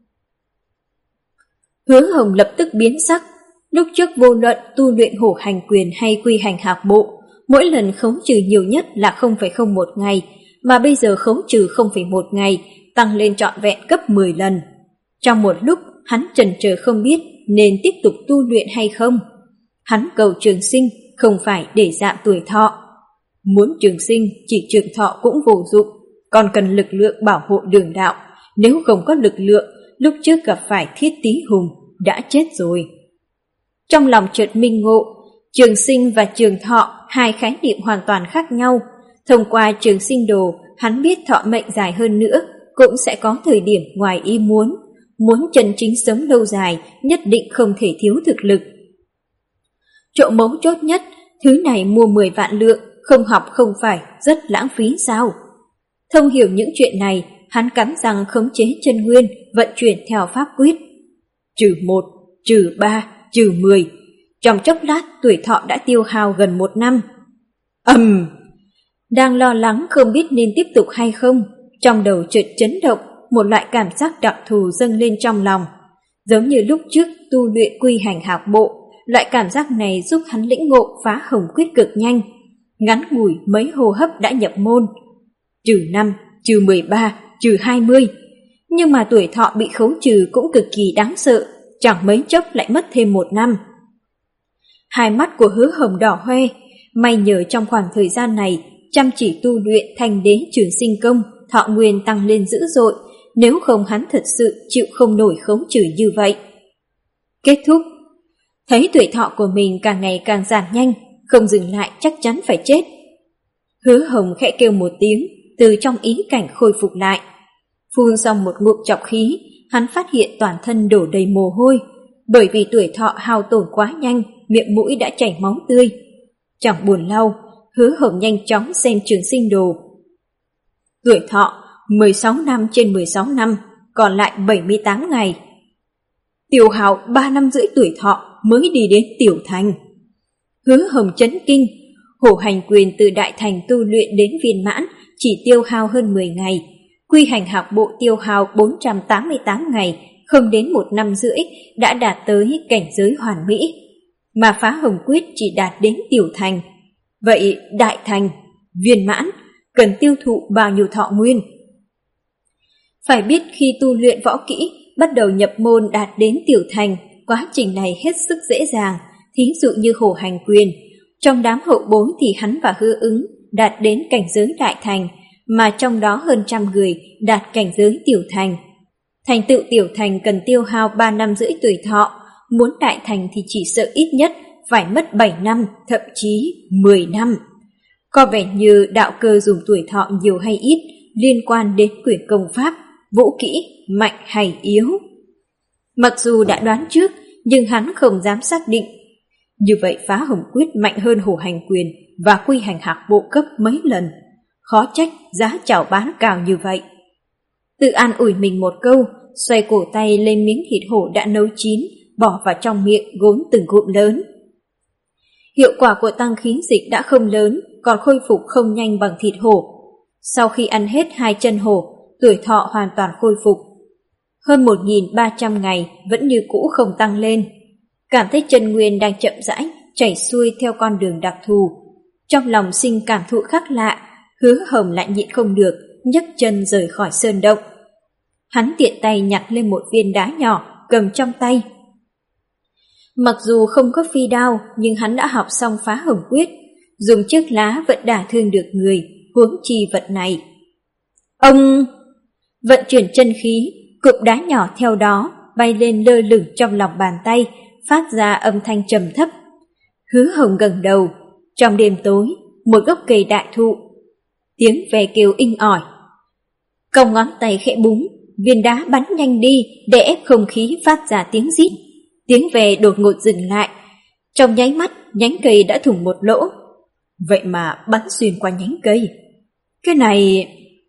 Hứa Hồng lập tức biến sắc. Lúc trước vô luận tu luyện hổ hành quyền hay quy hành hạc bộ, mỗi lần khấu trừ nhiều nhất là không phẩy không một ngày, mà bây giờ khấu trừ không phẩy một ngày, tăng lên trọn vẹn gấp mười lần. Trong một lúc, hắn chần chờ không biết nên tiếp tục tu luyện hay không. Hắn cầu trường sinh, không phải để giảm tuổi thọ. Muốn trường sinh, chỉ trường thọ cũng vô dụng, còn cần lực lượng bảo hộ đường đạo. Nếu không có lực lượng, lúc trước gặp phải Thiết Tý Hùng, đã chết rồi. Trong lòng chợt minh ngộ, trường sinh và trường thọ, hai khái niệm hoàn toàn khác nhau. Thông qua Trường Sinh Đồ, hắn biết thọ mệnh dài hơn nữa, cũng sẽ có thời điểm ngoài ý muốn. Muốn chân chính sống lâu dài, nhất định không thể thiếu thực lực. Chỗ mấu chốt nhất, thứ này mua mười vạn lượng, không học không phải rất lãng phí sao? Thông hiểu những chuyện này, hắn cắn răng khống chế chân nguyên, vận chuyển theo pháp quyết. Trừ một, trừ ba, trừ mười. Trong chốc lát tuổi thọ đã tiêu hao gần một năm. Ầm! Um, đang lo lắng không biết nên tiếp tục hay không, trong đầu chợt chấn động, một loại cảm giác đặc thù dâng lên trong lòng. Giống như lúc trước tu luyện quy hành hạc bộ, loại cảm giác này giúp hắn lĩnh ngộ Phá Hồng Quyết cực nhanh. ngắn ngủi mấy hô hấp đã nhập môn. Trừ năm, trừ mười ba, trừ hai mươi. Nhưng mà tuổi thọ bị khấu trừ cũng cực kỳ đáng sợ, chẳng mấy chốc lại mất thêm một năm. Hai mắt của Hứa Hồng đỏ hoe, may nhờ trong khoảng thời gian này chăm chỉ tu luyện thành đế trường sinh công, thọ nguyên tăng lên dữ dội, nếu không hắn thật sự chịu không nổi khấu trừ như vậy. Kết thúc. Thấy tuổi thọ của mình càng ngày càng giảm nhanh, không dừng lại chắc chắn phải chết. Hứa Hồng khẽ kêu một tiếng, từ trong ý cảnh khôi phục lại. Phun xong một ngụm trọc khí, hắn phát hiện toàn thân đổ đầy mồ hôi, bởi vì tuổi thọ hao tổn quá nhanh, miệng mũi đã chảy máu tươi. Chẳng buồn lâu, Hứa Hồng nhanh chóng xem trường sinh đồ. Tuổi thọ mười sáu năm trên mười sáu năm, còn lại bảy mươi tám ngày. Tiêu hao ba năm rưỡi tuổi thọ mới đi đến tiểu thành. Hứa Hồng chấn kinh, Hổ Hành Quyền từ đại thành tu luyện đến viên mãn chỉ tiêu hao hơn mười ngày, Quy Hành Hạc Bộ tiêu hao bốn trăm tám mươi tám ngày, không đến một năm rưỡi đã đạt tới cảnh giới hoàn mỹ, mà Phá Hồng Quyết chỉ đạt đến tiểu thành. Vậy đại thành, viên mãn cần tiêu thụ bao nhiêu thọ nguyên? Phải biết khi tu luyện võ kỹ, bắt đầu nhập môn đạt đến tiểu thành, quá trình này hết sức dễ dàng. Thí dụ như Hổ Hành Quyền, trong đám hậu bối thì hắn và Hứa Ứng đạt đến cảnh giới đại thành, mà trong đó hơn trăm người đạt cảnh giới tiểu thành. Thành tựu tiểu thành cần tiêu hao ba năm rưỡi tuổi thọ, muốn đại thành thì chỉ sợ ít nhất phải mất bảy năm, thậm chí mười năm. Có vẻ như đạo cơ dùng tuổi thọ nhiều hay ít liên quan đến quyền công pháp, vũ kỹ, mạnh hay yếu. Mặc dù đã đoán trước, nhưng hắn không dám xác định. Như vậy Phá Hồng Quyết mạnh hơn Hổ Hành Quyền và Quy Hành Hạc Bộ cấp mấy lần. Khó trách giá chào bán cao như vậy. Tự an ủi mình một câu, xoay cổ tay lên miếng thịt hổ đã nấu chín, bỏ vào trong miệng gốm từng ngụm lớn. Hiệu quả của tăng khí dịch đã không lớn, còn khôi phục không nhanh bằng thịt hổ. Sau khi ăn hết hai chân hổ, tuổi thọ hoàn toàn khôi phục. Hơn một nghìn ba trăm ngày vẫn như cũ không tăng lên. Cảm thấy chân nguyên đang chậm rãi chảy xuôi theo con đường đặc thù. Trong lòng sinh cảm thụ khác lạ, Hứa Hồng lại nhịn không được, nhấc chân rời khỏi sơn động. Hắn tiện tay nhặt lên một viên đá nhỏ, cầm trong tay. Mặc dù không có phi đao, nhưng hắn đã học xong Phá Hồng Quyết, dùng chiếc lá vẫn đả thương được người, huống chi vật này. Ông vận chuyển chân khí, cụm đá nhỏ theo đó bay lên lơ lửng trong lòng bàn tay, phát ra âm thanh trầm thấp. Hứa Hồng ngẩng đầu, trong đêm tối, một gốc cây đại thụ, tiếng ve kêu inh ỏi. Cong ngón tay khẽ búng, viên đá bắn nhanh đi để ép không khí phát ra tiếng rít. Tiếng ve đột ngột dừng lại, trong nháy mắt nhánh cây đã thủng một lỗ. Vậy mà bắn xuyên qua nhánh cây. Cái này...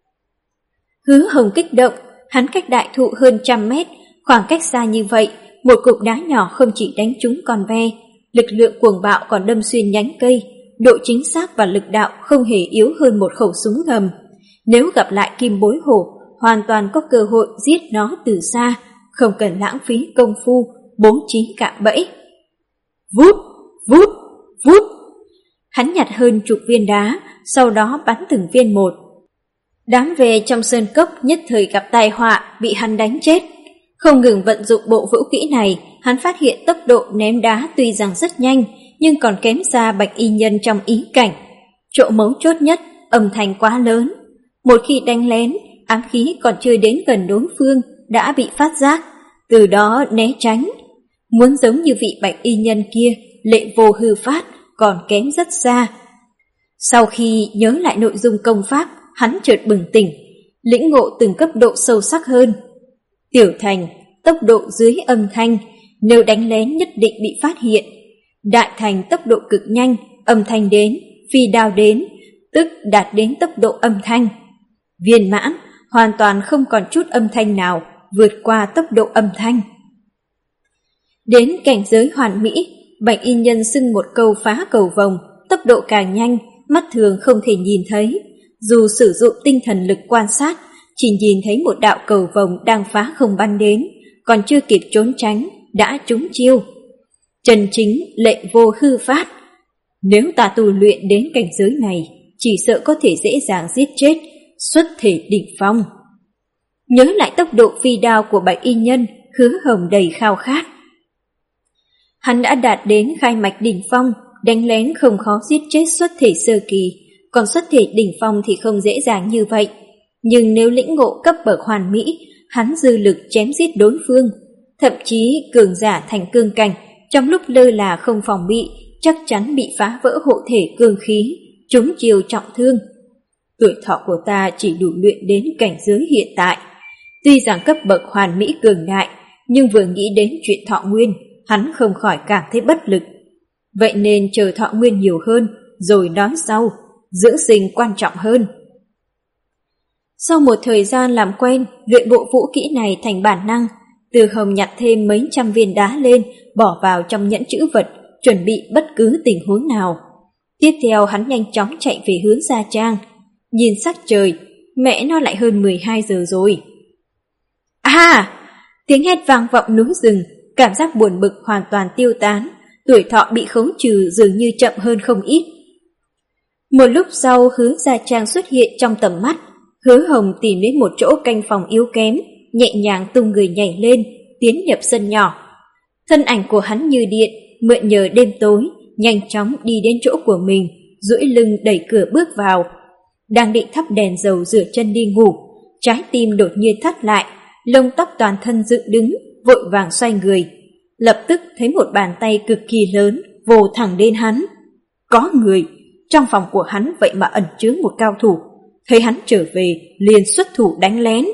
Hứa Hồng kích động, hắn cách đại thụ hơn trăm mét, khoảng cách xa như vậy, một cục đá nhỏ không chỉ đánh trúng con ve, lực lượng cuồng bạo còn đâm xuyên nhánh cây, độ chính xác và lực đạo không hề yếu hơn một khẩu súng ngầm. Nếu gặp lại kim bối hổ, hoàn toàn có cơ hội giết nó từ xa, không cần lãng phí công phu, bố trí cạm bẫy. Vút, vút, vút. Hắn nhặt hơn chục viên đá, sau đó bắn từng viên một. Đám ve trong sơn cốc nhất thời gặp tai họa, bị hắn đánh chết. Không ngừng vận dụng bộ vũ kỹ này, hắn phát hiện tốc độ ném đá tuy rằng rất nhanh, nhưng còn kém xa Bạch Y Nhân trong ý cảnh. Chỗ mấu chốt nhất, âm thanh quá lớn. Một khi đánh lén, ám khí còn chưa đến gần đối phương đã bị phát giác, từ đó né tránh. Muốn giống như vị Bạch Y Nhân kia, lệ vô hư phát, còn kém rất xa. Sau khi nhớ lại nội dung công pháp, hắn chợt bừng tỉnh, lĩnh ngộ từng cấp độ sâu sắc hơn. Tiểu thành, tốc độ dưới âm thanh, nếu đánh lén nhất định bị phát hiện. Đại thành tốc độ cực nhanh, âm thanh đến, phi đao đến, tức đạt đến tốc độ âm thanh. Viên mãn, hoàn toàn không còn chút âm thanh nào, vượt qua tốc độ âm thanh. Đến cảnh giới hoàn mỹ, Bạch Y Nhân xưng một câu phá cầu vồng, tốc độ càng nhanh, mắt thường không thể nhìn thấy. Dù sử dụng tinh thần lực quan sát, chỉ nhìn thấy một đạo cầu vồng đang phá không bắn đến, còn chưa kịp trốn tránh, đã trúng chiêu. Chân chính lệ vô hư phát. Nếu ta tu luyện đến cảnh giới này, chỉ sợ có thể dễ dàng giết chết xuất thể đỉnh phong. Nhớ lại tốc độ phi đao của Bạch Y Nhân, Hứa Hồng đầy khao khát. Hắn đã đạt đến khai mạch đỉnh phong, đánh lén không khó giết chết xuất thể sơ kỳ, còn xuất thể đỉnh phong thì không dễ dàng như vậy. Nhưng nếu lĩnh ngộ cấp bậc hoàn mỹ, hắn dư lực chém giết đối phương, thậm chí cường giả thành cương cảnh, trong lúc lơ là không phòng bị, chắc chắn bị phá vỡ hộ thể cương khí, trúng chiêu trọng thương. Tuổi thọ của ta chỉ đủ luyện đến cảnh giới hiện tại. Tuy rằng cấp bậc hoàn mỹ cường đại, nhưng vừa nghĩ đến chuyện thọ nguyên, hắn không khỏi cảm thấy bất lực. Vậy nên chờ thọ nguyên nhiều hơn, rồi nói sau, dưỡng sinh quan trọng hơn. Sau một thời gian làm quen, luyện bộ vũ kỹ này thành bản năng, Từ Hồng nhặt thêm mấy trăm viên đá lên, bỏ vào trong nhẫn trữ vật, chuẩn bị bất cứ tình huống nào. Tiếp theo hắn nhanh chóng chạy về hướng Gia Trang. Nhìn sắc trời, mẹ nó lại hơn mười hai giờ rồi. À! Tiếng hét vang vọng núi rừng, cảm giác buồn bực hoàn toàn tiêu tán, tuổi thọ bị khấu trừ dường như chậm hơn không ít. Một lúc sau, Hứa Gia Trang xuất hiện trong tầm mắt. Hứa Hồng tìm đến một chỗ canh phòng yếu kém, nhẹ nhàng tung người nhảy lên, tiến nhập sân nhỏ. Thân ảnh của hắn như điện, mượn nhờ đêm tối, nhanh chóng đi đến chỗ của mình, duỗi lưng đẩy cửa bước vào. Đang định thắp đèn dầu rửa chân đi ngủ, trái tim đột nhiên thắt lại, lông tóc toàn thân dựng đứng, vội vàng xoay người. Lập tức thấy một bàn tay cực kỳ lớn vồ thẳng đến hắn. Có người, trong phòng của hắn vậy mà ẩn chứa một cao thủ. Thấy hắn trở về, liền xuất thủ đánh lén.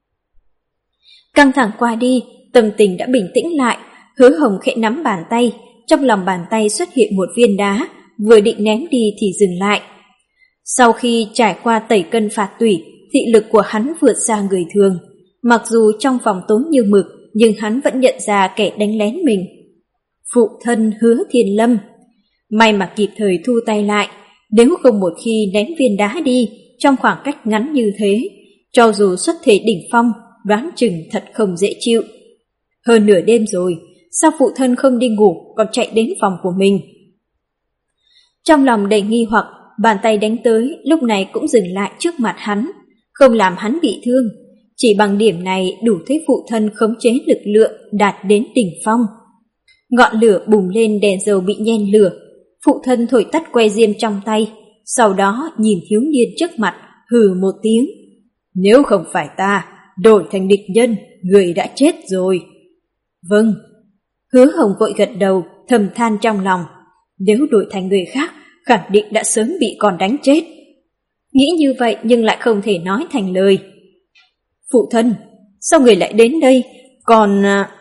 Căng thẳng qua đi, tâm tình đã bình tĩnh lại. Hứa Hồng khẽ nắm bàn tay, trong lòng bàn tay xuất hiện một viên đá, vừa định ném đi thì dừng lại. Sau khi trải qua tẩy cân phạt tủy, thị lực của hắn vượt xa người thường. Mặc dù trong phòng tối như mực, nhưng hắn vẫn nhận ra kẻ đánh lén mình. Phụ thân Hứa Thiên Lâm. May mà kịp thời thu tay lại, nếu không một khi ném viên đá đi trong khoảng cách ngắn như thế, cho dù xuất thể đỉnh phong, đoán chừng thật không dễ chịu. Hơn nửa đêm rồi, sao phụ thân không đi ngủ còn chạy đến phòng của mình? Trong lòng đầy nghi hoặc, bàn tay đánh tới lúc này cũng dừng lại trước mặt hắn, không làm hắn bị thương. Chỉ bằng điểm này đủ thấy phụ thân khống chế lực lượng đạt đến đỉnh phong. Ngọn lửa bùng lên, đèn dầu bị nhen lửa. Phụ thân thổi tắt que diêm trong tay, sau đó nhìn thiếu niên trước mặt, hừ một tiếng. Nếu không phải ta, đổi thành địch nhân, người đã chết rồi. Vâng. Hứa Hồng vội gật đầu, thầm than trong lòng. Nếu đổi thành người khác, khẳng định đã sớm bị con đánh chết. Nghĩ như vậy nhưng lại không thể nói thành lời. Phụ thân, sao người lại đến đây? Còn...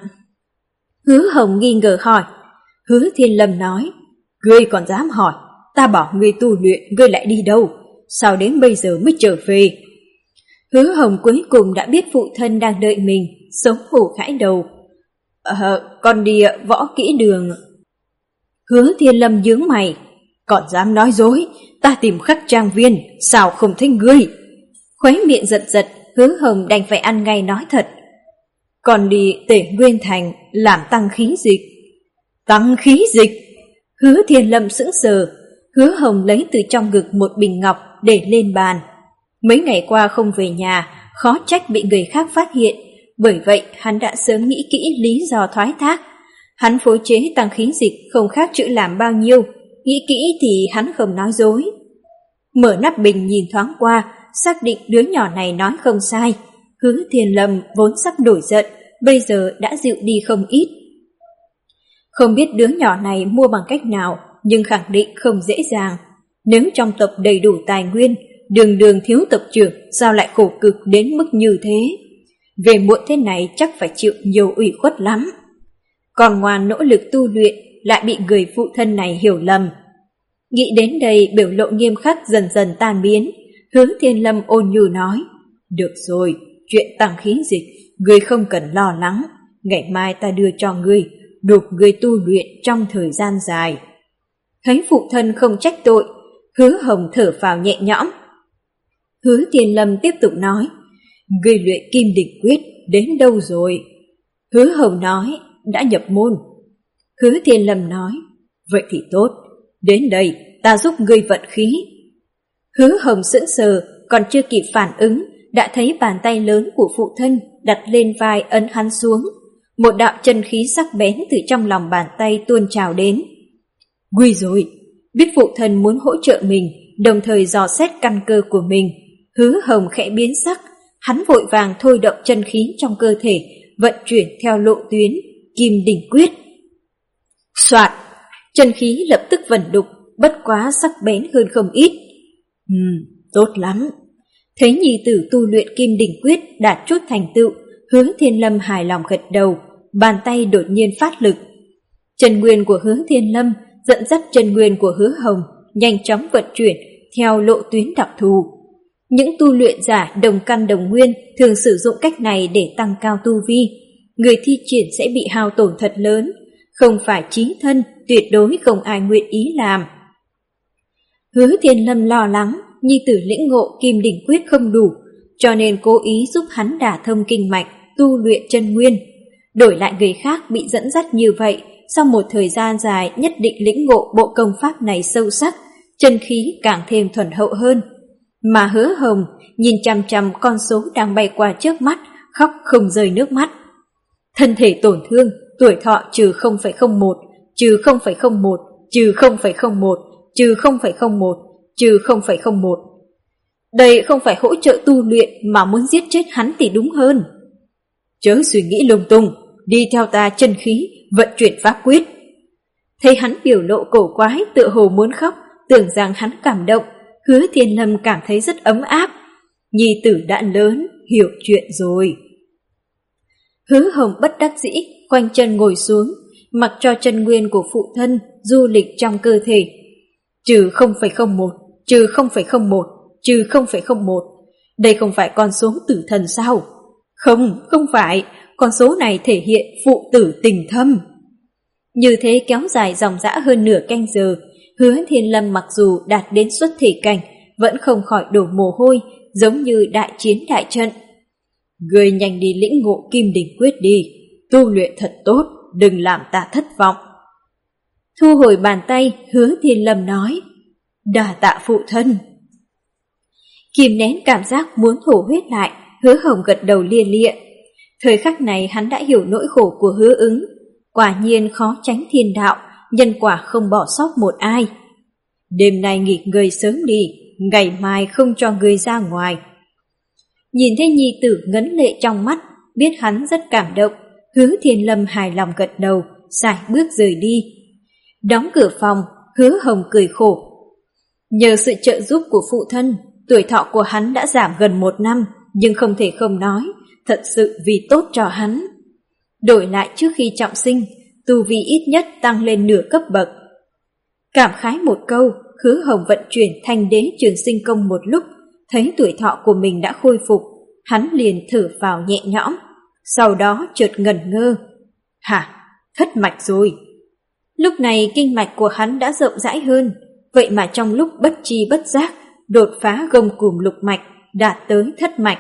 Hứa Hồng nghi ngờ hỏi. Hứa Thiên Lâm nói, ngươi còn dám hỏi, ta bảo ngươi tu luyện, ngươi lại đi đâu? Sao đến bây giờ mới trở về? Hứa Hồng cuối cùng đã biết phụ thân đang đợi mình, xấu hổ khãi đầu. Ờ, con đi võ kỹ đường. Hứa Thiên Lâm nhướng mày. Còn dám nói dối, ta tìm khắp trang viên, sao không thấy ngươi? Khóe miệng giật giật, Hứa Hồng đành phải ăn ngay nói thật. Còn đi Tể Nguyên Thành làm tăng khí dịch. Tăng khí dịch? Hứa Thiên Lâm sững sờ. Hứa Hồng lấy từ trong ngực một bình ngọc để lên bàn. Mấy ngày qua không về nhà, khó trách bị người khác phát hiện. Bởi vậy hắn đã sớm nghĩ kỹ lý do thoái thác. Hắn phối chế tăng khí dịch không khác chữ làm bao nhiêu. Nghĩ kỹ thì hắn không nói dối. Mở nắp bình nhìn thoáng qua, xác định đứa nhỏ này nói không sai. Hứa Thiên Lâm vốn sắp nổi giận, bây giờ đã dịu đi không ít. Không biết đứa nhỏ này mua bằng cách nào, nhưng khẳng định không dễ dàng. Nếu trong tộc đầy đủ tài nguyên, đường đường thiếu tộc trưởng sao lại khổ cực đến mức như thế? Về muộn thế này chắc phải chịu nhiều ủy khuất lắm. Còn ngoan nỗ lực tu luyện lại bị người phụ thân này hiểu lầm. Nghĩ đến đây, biểu lộ nghiêm khắc dần dần tan biến. Hứa Thiên Lâm ôn nhu nói, được rồi, chuyện tăng khí dịch ngươi không cần lo lắng, ngày mai ta đưa cho ngươi, đủ ngươi tu luyện trong thời gian dài. Thấy phụ thân không trách tội, Hứa Hồng thở phào nhẹ nhõm. Hứa Thiên Lâm tiếp tục nói, ngươi luyện Kim Đỉnh Quyết đến đâu rồi? Hứa Hồng nói, đã nhập môn. Hứa Thiên Lâm nói, vậy thì tốt, Đến đây, ta giúp ngươi vận khí. Hứa Hồng sững sờ, còn chưa kịp phản ứng, đã thấy bàn tay lớn của phụ thân đặt lên vai ấn hắn xuống. Một đạo chân khí sắc bén từ trong lòng bàn tay tuôn trào đến. Nguy rồi, biết phụ thân muốn hỗ trợ mình, đồng thời dò xét căn cơ của mình. Hứa Hồng khẽ biến sắc, hắn vội vàng thôi động chân khí trong cơ thể, vận chuyển theo lộ tuyến Kim Đỉnh Quyết. Soạt, chân khí lập tức vẩn đục, bất quá sắc bén hơn không ít. Ừm, tốt lắm. Thấy nhi tử tu luyện Kim Đỉnh Quyết đạt chút thành tựu, Hứa Thiên Lâm hài lòng gật đầu, bàn tay đột nhiên phát lực. Chân nguyên của Hứa Thiên Lâm dẫn dắt chân nguyên của Hứa Hồng nhanh chóng vận chuyển theo lộ tuyến đặc thù. Những tu luyện giả đồng căn đồng nguyên thường sử dụng cách này để tăng cao tu vi. Người thi triển sẽ bị hao tổn thật lớn, không phải chí thân, tuyệt đối không ai nguyện ý làm. Hứa Thiên Lâm lo lắng nhi tử lĩnh ngộ Kim Đỉnh Quyết không đủ, cho nên cố ý giúp hắn đả thông kinh mạch, tu luyện chân nguyên. Đổi lại người khác bị dẫn dắt như vậy, sau một thời gian dài nhất định lĩnh ngộ bộ công pháp này sâu sắc, chân khí càng thêm thuần hậu hơn. Mà Hứa Hồng nhìn chằm chằm con số đang bay qua trước mắt, khóc không rơi nước mắt. Thân thể tổn thương, tuổi thọ trừ không phẩy không một, trừ không phẩy không một, trừ không phẩy không một, trừ không phẩy không một, trừ không phẩy không một. Đây không phải hỗ trợ tu luyện mà muốn giết chết hắn thì đúng hơn. Chớ suy nghĩ lung tung, đi theo ta chân khí, vận chuyển pháp quyết. Thấy hắn biểu lộ cổ quái, tựa hồ muốn khóc, tưởng rằng hắn cảm động, Hứa Thiên Lâm cảm thấy rất ấm áp. Nhi tử đã lớn, hiểu chuyện rồi. Hứa Hồng bất đắc dĩ, khoanh chân ngồi xuống, mặc cho chân nguyên của phụ thân du lịch trong cơ thể. Trừ không phẩy không một, trừ không phẩy không một, trừ không phẩy không một. Đây không phải con số tử thần sao? Không, không phải, con số này thể hiện phụ tử tình thâm. Như thế kéo dài dòng dã hơn nửa canh giờ, Hứa Thiên Lâm mặc dù đạt đến xuất thể cảnh, vẫn không khỏi đổ mồ hôi, giống như đại chiến đại trận. Ngươi nhanh đi lĩnh ngộ Kim Đỉnh Quyết đi, tu luyện thật tốt, đừng làm ta thất vọng. Thu hồi bàn tay, Hứa Thiên Lâm nói, đa tạ phụ thân. Kìm nén cảm giác muốn thổ huyết lại, Hứa Hồng gật đầu lia lịa. Thời khắc này hắn đã hiểu nỗi khổ của Hứa Ứng. Quả nhiên khó tránh thiên đạo, nhân quả không bỏ sót một ai. Đêm nay nghỉ ngơi sớm đi, ngày mai không cho ngươi ra ngoài. Nhìn thấy nhi tử ngấn lệ trong mắt, biết hắn rất cảm động, Hứa Thiên Lâm hài lòng gật đầu, sải bước rời đi. Đóng cửa phòng, Hứa Hồng cười khổ. Nhờ sự trợ giúp của phụ thân, tuổi thọ của hắn đã giảm gần một năm, nhưng không thể không nói, thật sự vì tốt cho hắn. Đổi lại trước khi trọng sinh, tu vi ít nhất tăng lên nửa cấp bậc. Cảm khái một câu, Hứa Hồng vận chuyển Thanh Đế Trường Sinh Công một lúc, thấy tuổi thọ của mình đã khôi phục, hắn liền thở vào nhẹ nhõm, sau đó chợt ngẩn ngơ. Hả? Thất mạch rồi. Lúc này kinh mạch của hắn đã rộng rãi hơn, vậy mà trong lúc bất tri bất giác, đột phá gông cùm lục mạch, đạt tới thất mạch.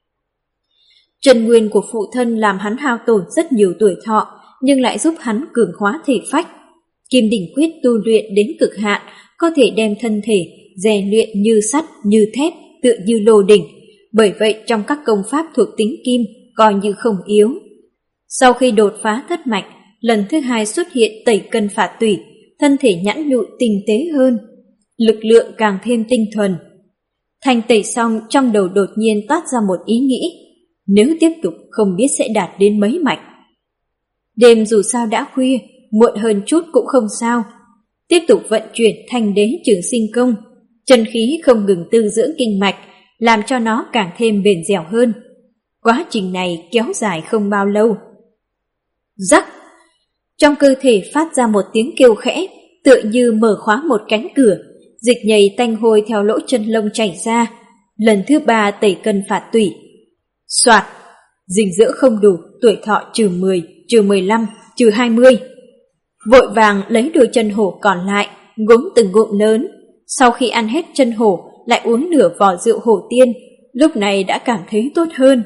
Chân nguyên của phụ thân làm hắn hao tổn rất nhiều tuổi thọ, nhưng lại giúp hắn cường hóa thể phách. Kim Đỉnh Quyết tu luyện đến cực hạn, có thể đem thân thể rèn luyện như sắt, như thép, tựa như lô đỉnh. Bởi vậy trong các công pháp thuộc tính kim coi như không yếu. Sau khi đột phá thất mạch, lần thứ hai xuất hiện tẩy cân phạt tủy, thân thể nhẵn nhụi tinh tế hơn, lực lượng càng thêm tinh thuần. Thành tẩy xong, trong đầu đột nhiên toát ra một ý nghĩ, nếu tiếp tục không biết sẽ đạt đến mấy mạch. Đêm dù sao đã khuya, muộn hơn chút cũng không sao. Tiếp tục vận chuyển Thanh Đế Trường Sinh Công, chân khí không ngừng tư dưỡng kinh mạch, làm cho nó càng thêm bền dẻo hơn. Quá trình này kéo dài không bao lâu. Rắc! Trong cơ thể phát ra một tiếng kêu khẽ, tựa như mở khóa một cánh cửa, dịch nhầy tanh hôi theo lỗ chân lông chảy ra. Lần thứ ba tẩy cân phạt tủy. Soạt! Dinh dưỡng không đủ, tuổi thọ trừ mười, trừ mười lăm, trừ hai mươi. Vội vàng lấy đôi chân hổ còn lại, ngụm từng ngụm lớn. Sau khi ăn hết chân hổ, lại uống nửa vò rượu hổ tiên, lúc này đã cảm thấy tốt hơn.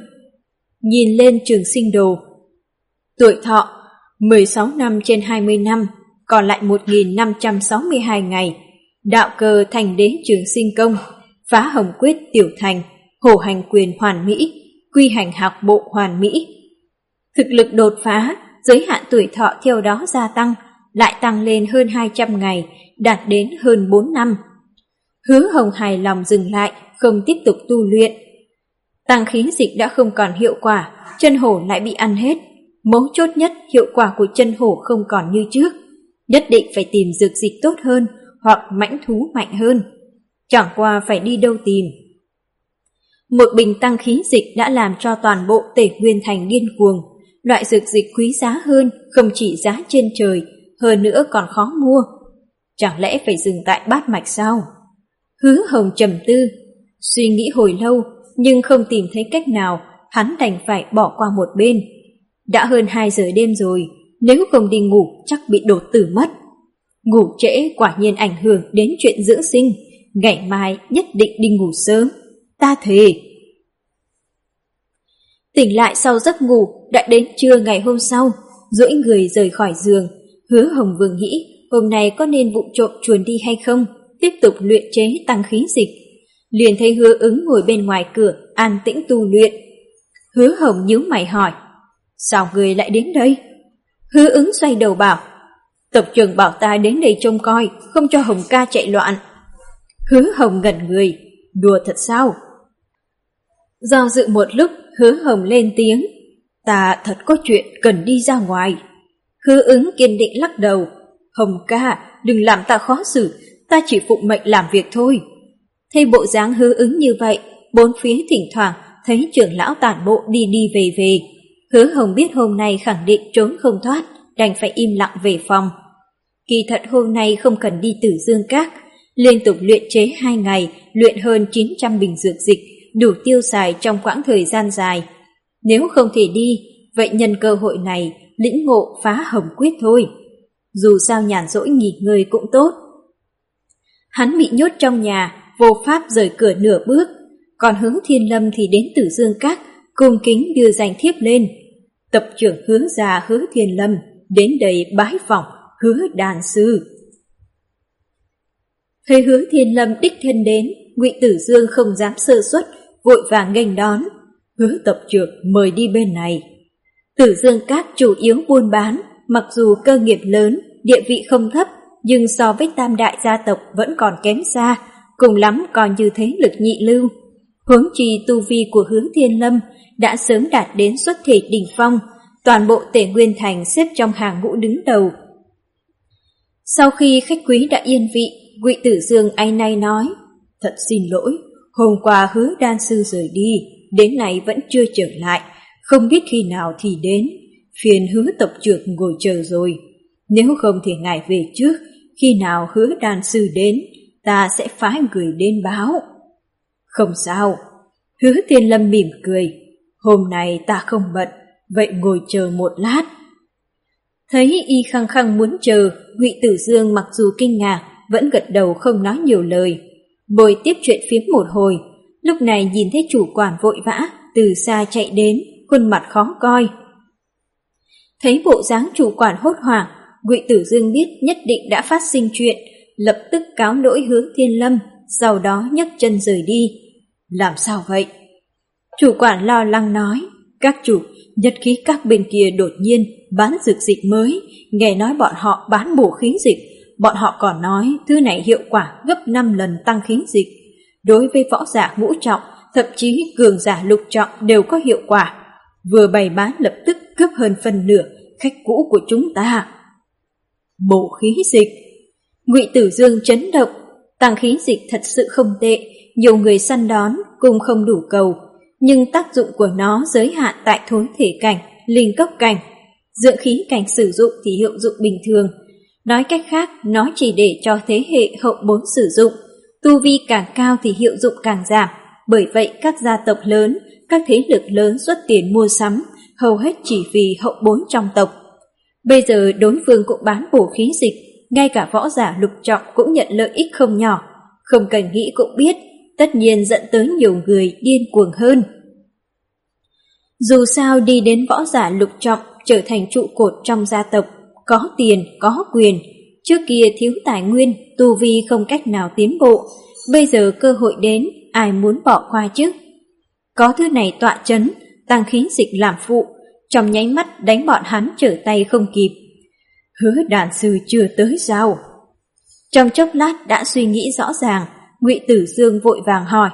Nhìn lên Trường Sinh Đồ. Tuổi thọ mười sáu năm trên hai mươi năm, còn lại một nghìn năm trăm sáu mươi hai ngày. Đạo cơ thành đế trường sinh công, phá hồng quyết tiểu thành, hổ hành quyền hoàn mỹ, quy hành học bộ hoàn mỹ. Thực lực đột phá, giới hạn tuổi thọ theo đó gia tăng, lại tăng lên hơn hai trăm ngày, đạt đến hơn bốn năm. Hứa Hồng hài lòng dừng lại, không tiếp tục tu luyện. Tăng khí dịch đã không còn hiệu quả, chân hổ lại bị ăn hết. Mấu chốt nhất, hiệu quả của chân hổ không còn như trước. Nhất định phải tìm dược dịch tốt hơn, hoặc mãnh thú mạnh hơn. Chẳng qua phải đi đâu tìm. Một bình tăng khí dịch đã làm cho toàn bộ Tể Nguyên Thành điên cuồng. Loại dược dịch quý giá hơn, không chỉ giá trên trời, hơn nữa còn khó mua. Chẳng lẽ phải dừng tại Bát Mạch sao? Hứa Hồng trầm tư, suy nghĩ hồi lâu, nhưng không tìm thấy cách nào, hắn đành phải bỏ qua một bên. Đã hơn hai giờ đêm rồi, nếu không đi ngủ chắc bị đột tử mất. Ngủ trễ quả nhiên ảnh hưởng đến chuyện dưỡng sinh, ngày mai nhất định đi ngủ sớm, ta thề. Tỉnh lại sau giấc ngủ, đã đến trưa ngày hôm sau, duỗi người rời khỏi giường. Hứa Hồng vừa nghĩ hôm nay có nên vụng trộm chuồn đi hay không, tiếp tục luyện chế tăng khí dịch. Liền thấy Hứa Ứng ngồi bên ngoài cửa an tĩnh tu luyện. Hứa Hồng nhíu mày hỏi, sao người lại đến đây? Hứa Ứng xoay đầu bảo, tộc trưởng bảo ta đến đây trông coi, không cho Hồng ca chạy loạn. Hứa Hồng ngẩn người, đùa thật sao? Do dự một lúc, Hứa Hồng lên tiếng, ta thật có chuyện cần đi ra ngoài. Hứa Ứng kiên định lắc đầu, Hồng ca, đừng làm ta khó xử, ta chỉ phụng mệnh làm việc thôi. Thấy bộ dáng Hứa Ứng như vậy, bốn phía thỉnh thoảng thấy trưởng lão tản bộ đi đi về về. Hứa Hồng biết hôm nay khẳng định trốn không thoát, đành phải im lặng về phòng. Kỳ thật hôm nay không cần đi Tử Dương Các, liên tục luyện chế hai ngày, luyện hơn chín trăm bình dược dịch, đủ tiêu xài trong quãng thời gian dài. Nếu không thể đi, vậy nhân cơ hội này lĩnh ngộ phá hồng quyết thôi. Dù sao nhàn rỗi nghỉ ngơi cũng tốt. Hắn bị nhốt trong nhà, vô pháp rời cửa nửa bước, còn Hứa Thiên Lâm thì đến Tử Dương Các, cung kính đưa danh thiếp lên. Tập trưởng Hứa gia Hứa Thiên Lâm đến đây bái phỏng Hứa đan sư. Thấy Hứa Thiên Lâm đích thân đến, Ngụy Tử Dương không dám sơ suất, vội vàng nghênh đón. Hứa tập trưởng mời đi bên này. Tử Dương Các chủ yếu buôn bán, mặc dù cơ nghiệp lớn, địa vị không thấp, nhưng so với tam đại gia tộc vẫn còn kém xa, cùng lắm còn như thế lực nhị lưu. Huống chi tu vi của Hứa Thiên Lâm đã sớm đạt đến xuất thể đỉnh phong, toàn bộ Tể Nguyên Thành xếp trong hàng ngũ đứng đầu. Sau khi khách quý đã yên vị, Ngụy Tử Dương áy náy nói, thật xin lỗi, hôm qua Hứa đan sư rời đi, đến nay vẫn chưa trở lại, không biết khi nào thì đến, phiền Hứa tộc trưởng ngồi chờ rồi. Nếu không thì ngài về trước, khi nào Hứa đan sư đến, ta sẽ phái người đến báo. Không sao. Hứa Thiên Lâm mỉm cười, hôm nay ta không bận, vậy ngồi chờ một lát. Thấy y khăng khăng muốn chờ, Ngụy Tử Dương mặc dù kinh ngạc, vẫn gật đầu không nói nhiều lời. Bồi tiếp chuyện phiếm một hồi, lúc này nhìn thấy chủ quản vội vã, từ xa chạy đến, khuôn mặt khó coi. Thấy bộ dáng chủ quản hốt hoảng, Ngụy Tử Dương biết nhất định đã phát sinh chuyện, lập tức cáo lỗi Hứa Thiên Lâm, sau đó nhấc chân rời đi. Làm sao vậy? Chủ quản lo lắng nói, các chủ, Nhật Khí Các bên kia đột nhiên bán dược dịch mới, nghe nói bọn họ bán bổ khí dịch, bọn họ còn nói thứ này hiệu quả gấp năm lần tăng khí dịch. Đối với võ giả ngũ trọng, thậm chí cường giả lục trọng đều có hiệu quả. Vừa bày bán lập tức cướp hơn phân nửa khách cũ của chúng ta. Bổ khí dịch. Ngụy Tử Dương chấn động, tăng khí dịch thật sự không tệ, nhiều người săn đón cũng không đủ cầu, nhưng tác dụng của nó giới hạn tại thối thể cảnh, linh cốc cảnh. Dưỡng khí cảnh sử dụng thì hiệu dụng bình thường. Nói cách khác, nó chỉ để cho thế hệ hậu bốn sử dụng. Tu vi càng cao thì hiệu dụng càng giảm. Bởi vậy các gia tộc lớn, các thế lực lớn xuất tiền mua sắm, hầu hết chỉ vì hậu bốn trong tộc. Bây giờ đối phương cũng bán bổ khí dịch, ngay cả võ giả lục trọng cũng nhận lợi ích không nhỏ. Không cần nghĩ cũng biết, tất nhiên dẫn tới nhiều người điên cuồng hơn. Dù sao đi đến võ giả lục trọng trở thành trụ cột trong gia tộc, có tiền, có quyền, Trước kia thiếu tài nguyên, tu vi không cách nào tiến bộ, bây giờ cơ hội đến, ai muốn bỏ qua chứ? Có thứ này tọa chấn, tăng khí dịch làm phụ, trong nháy mắt đánh bọn hắn trở tay không kịp. Hứa đàn sư chưa tới sao? Trong chốc lát đã suy nghĩ rõ ràng, Ngụy Tử Dương vội vàng hỏi.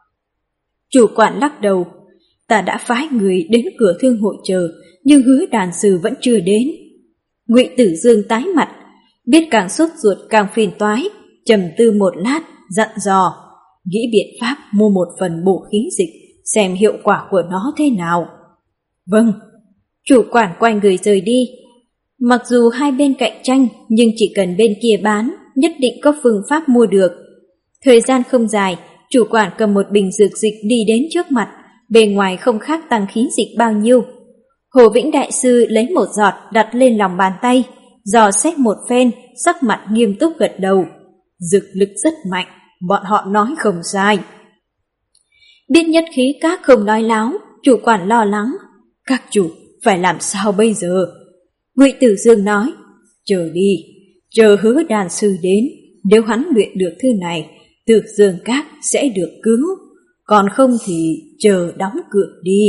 Chủ quản lắc đầu, ta đã phái người đến cửa thương hội chờ, nhưng hứa đàn sư vẫn chưa đến. Ngụy Tử Dương tái mặt, biết càng sốt ruột càng phiền toái, trầm tư một lát, dặn dò, nghĩ biện pháp mua một phần bổ khí dịch, xem hiệu quả của nó thế nào. Vâng. Chủ quản quay người rời đi. Mặc dù hai bên cạnh tranh, nhưng chỉ cần bên kia bán, nhất định có phương pháp mua được. Thời gian không dài, chủ quản cầm một bình dược dịch đi đến trước mặt, bề ngoài không khác tăng khí dịch bao nhiêu. Hồ Vĩnh Đại Sư lấy một giọt đặt lên lòng bàn tay, dò xét một phen, sắc mặt nghiêm túc gật đầu. Dược lực rất mạnh, bọn họ nói không sai. Biết nhất khí các không nói láo, chủ quản lo lắng. Các chủ, phải làm sao bây giờ? Ngụy Tử Dương nói, chờ đi, chờ hứa đàn sư đến, nếu hắn luyện được thư này, Tử Dương Các sẽ được cứu, còn không thì chờ đóng cửa đi.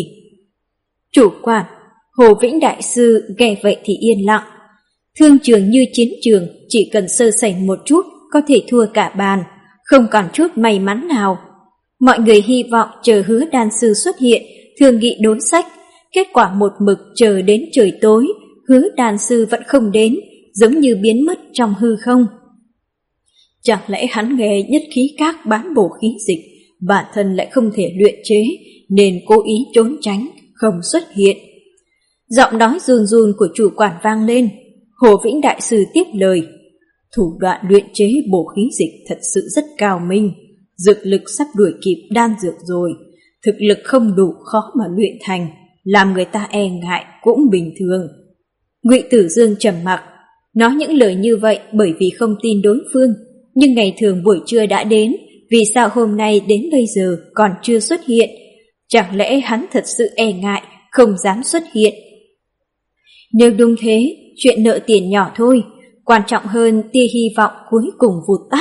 Chủ quản, Hồ Vĩnh Đại Sư nghe vậy thì yên lặng. Thương trường như chiến trường, chỉ cần sơ sẩy một chút có thể thua cả bàn, không còn chút may mắn nào. Mọi người hy vọng chờ hứa đan sư xuất hiện, thương nghị đối sách. Kết quả một mực chờ đến trời tối, hứa đan sư vẫn không đến, giống như biến mất trong hư không. Chẳng lẽ hắn nghe nhất khí các bán bổ khí dịch, bản thân lại không thể luyện chế, nên cố ý trốn tránh, không xuất hiện. Giọng nói run run của chủ quản vang lên. Hồ Vĩnh Đại Sư tiếp lời, thủ đoạn luyện chế bổ khí dịch thật sự rất cao minh, dược lực sắp đuổi kịp đan dược rồi, thực lực không đủ khó mà luyện thành, làm người ta e ngại cũng bình thường. Ngụy Tử Dương trầm mặc, nói những lời như vậy bởi vì không tin đối phương, nhưng ngày thường buổi trưa đã đến, vì sao hôm nay đến bây giờ còn chưa xuất hiện? Chẳng lẽ hắn thật sự e ngại, không dám xuất hiện? Nếu đúng thế, chuyện nợ tiền nhỏ thôi, quan trọng hơn tia hy vọng cuối cùng vụt tắt.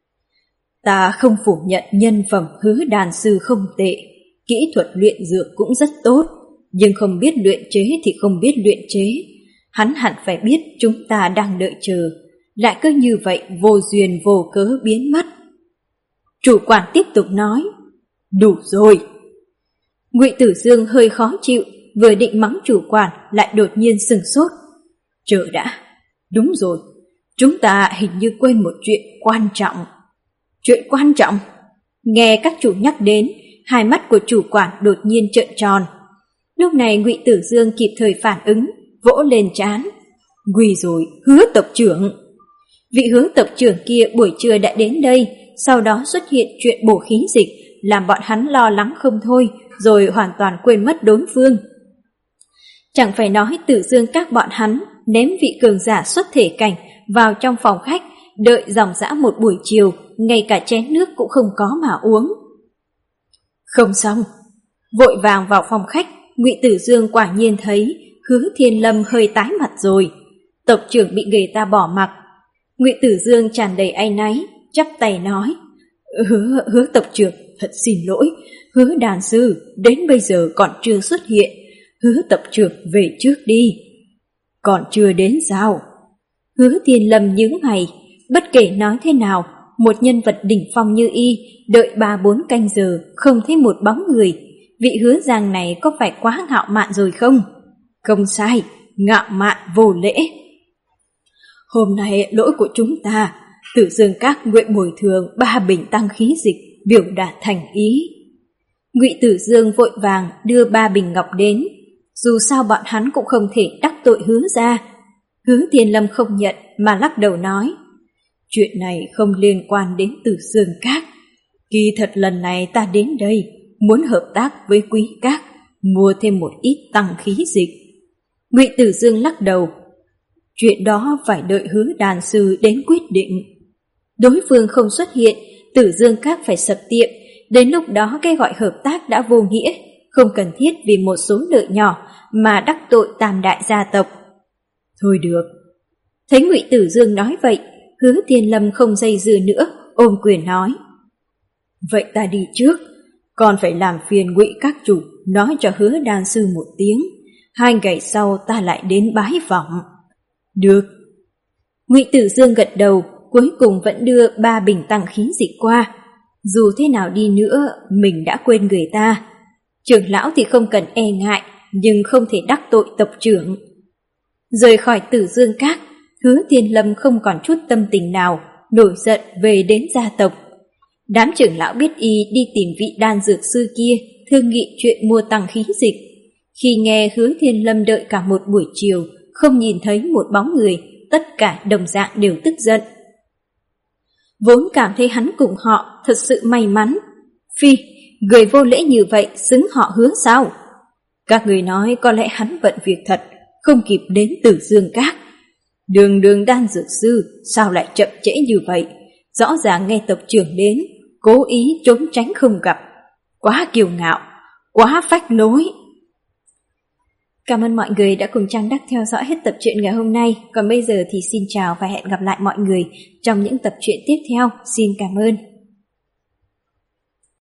Ta không phủ nhận nhân phẩm hứa đàn sư không tệ, kỹ thuật luyện dược cũng rất tốt, nhưng không biết luyện chế thì không biết luyện chế. Hắn hẳn phải biết chúng ta đang đợi chờ, lại cứ như vậy vô duyên vô cớ biến mất. Chủ quản tiếp tục nói, đủ rồi. Ngụy Tử Dương hơi khó chịu, vừa định mắng chủ quản lại đột nhiên sừng sốt. Chờ đã, đúng rồi, chúng ta hình như quên một chuyện quan trọng. Chuyện quan trọng? Nghe các chủ nhắc đến, hai mắt của chủ quản đột nhiên trợn tròn. Lúc này Ngụy Tử Dương kịp thời phản ứng, vỗ lên trán. Nguy rồi, Hứa tộc trưởng. Vị Hứa tộc trưởng kia buổi trưa đã đến đây, sau đó xuất hiện chuyện bổ khí dịch, làm bọn hắn lo lắng không thôi, rồi hoàn toàn quên mất đối phương. Chẳng phải nói Tử Dương các bọn hắn ném vị cường giả xuất thể cảnh vào trong phòng khách, đợi dòng dã một buổi chiều, ngay cả chén nước cũng không có mà uống. Không xong, vội vàng vào phòng khách, Ngụy Tử Dương quả nhiên thấy Hứa Thiên Lâm hơi tái mặt rồi, tộc trưởng bị người ta bỏ mặc. Ngụy Tử Dương tràn đầy áy náy, chắp tay nói, hứa, hứa tộc trưởng, thật xin lỗi, Hứa đàn sư đến bây giờ còn chưa xuất hiện, Hứa tộc trưởng về trước đi. Còn chưa đến sao? Hứa Thiên Lâm nhướng mày, bất kể nói thế nào, một nhân vật đỉnh phong như y, đợi ba bốn canh giờ không thấy một bóng người, vị Hứa Giang này có phải quá ngạo mạn rồi không? Không sai, ngạo mạn vô lễ. Hôm nay lỗi của chúng ta, Tử Dương các nguyện bồi thường ba bình tăng khí dịch, biểu đạt thành ý. Ngụy Tử Dương vội vàng đưa ba bình ngọc đến, dù sao bọn hắn cũng không thể đắc tội Hứa ra. Hứa Thiên Lâm không nhận mà lắc đầu nói, chuyện này không liên quan đến Tử Dương các. Kỳ thật lần này ta đến đây muốn hợp tác với Quý các, mua thêm một ít tăng khí dịch. Ngụy Tử Dương lắc đầu, chuyện đó phải đợi Hứa đàn sư đến quyết định. Đối phương không xuất hiện, Tử Dương các phải sập tiệm, đến lúc đó cái gọi hợp tác đã vô nghĩa, không cần thiết vì một số nợ nhỏ mà đắc tội tam đại gia tộc. Thôi được. Thấy Ngụy Tử Dương nói vậy, Hứa Thiên Lâm không dây dưa nữa, ôm quyền nói: Vậy ta đi trước, còn phải làm phiền Ngụy các chủ nói cho Hứa đan sư một tiếng, hai ngày sau ta lại đến bái phỏng. Được. Ngụy Tử Dương gật đầu, cuối cùng vẫn đưa ba bình tăng khí dịch qua. Dù thế nào đi nữa, mình đã quên người ta. Trưởng lão thì không cần e ngại, nhưng không thể đắc tội tộc trưởng. Rời khỏi Tử Dương Các, Hứa Thiên Lâm không còn chút tâm tình nào, nổi giận về đến gia tộc. Đám trưởng lão biết y đi tìm vị đan dược sư kia, thương nghị chuyện mua tăng khí dịch. Khi nghe Hứa Thiên Lâm đợi cả một buổi chiều, không nhìn thấy một bóng người, tất cả đồng dạng đều tức giận. Vốn cảm thấy hắn cùng họ thật sự may mắn. Phi, người vô lễ như vậy xứng họ Hứa sao? Các người nói có lẽ hắn bận việc thật, không kịp đến Tử Dương Các. Đường đường đan dược sư, sao lại chậm trễ như vậy? Rõ ràng nghe tộc trưởng đến, cố ý trốn tránh không gặp. Quá kiêu ngạo, quá phách lối. Cảm ơn mọi người đã cùng Trang Đắc theo dõi hết tập truyện ngày hôm nay. Còn bây giờ thì xin chào và hẹn gặp lại mọi người trong những tập truyện tiếp theo. Xin cảm ơn.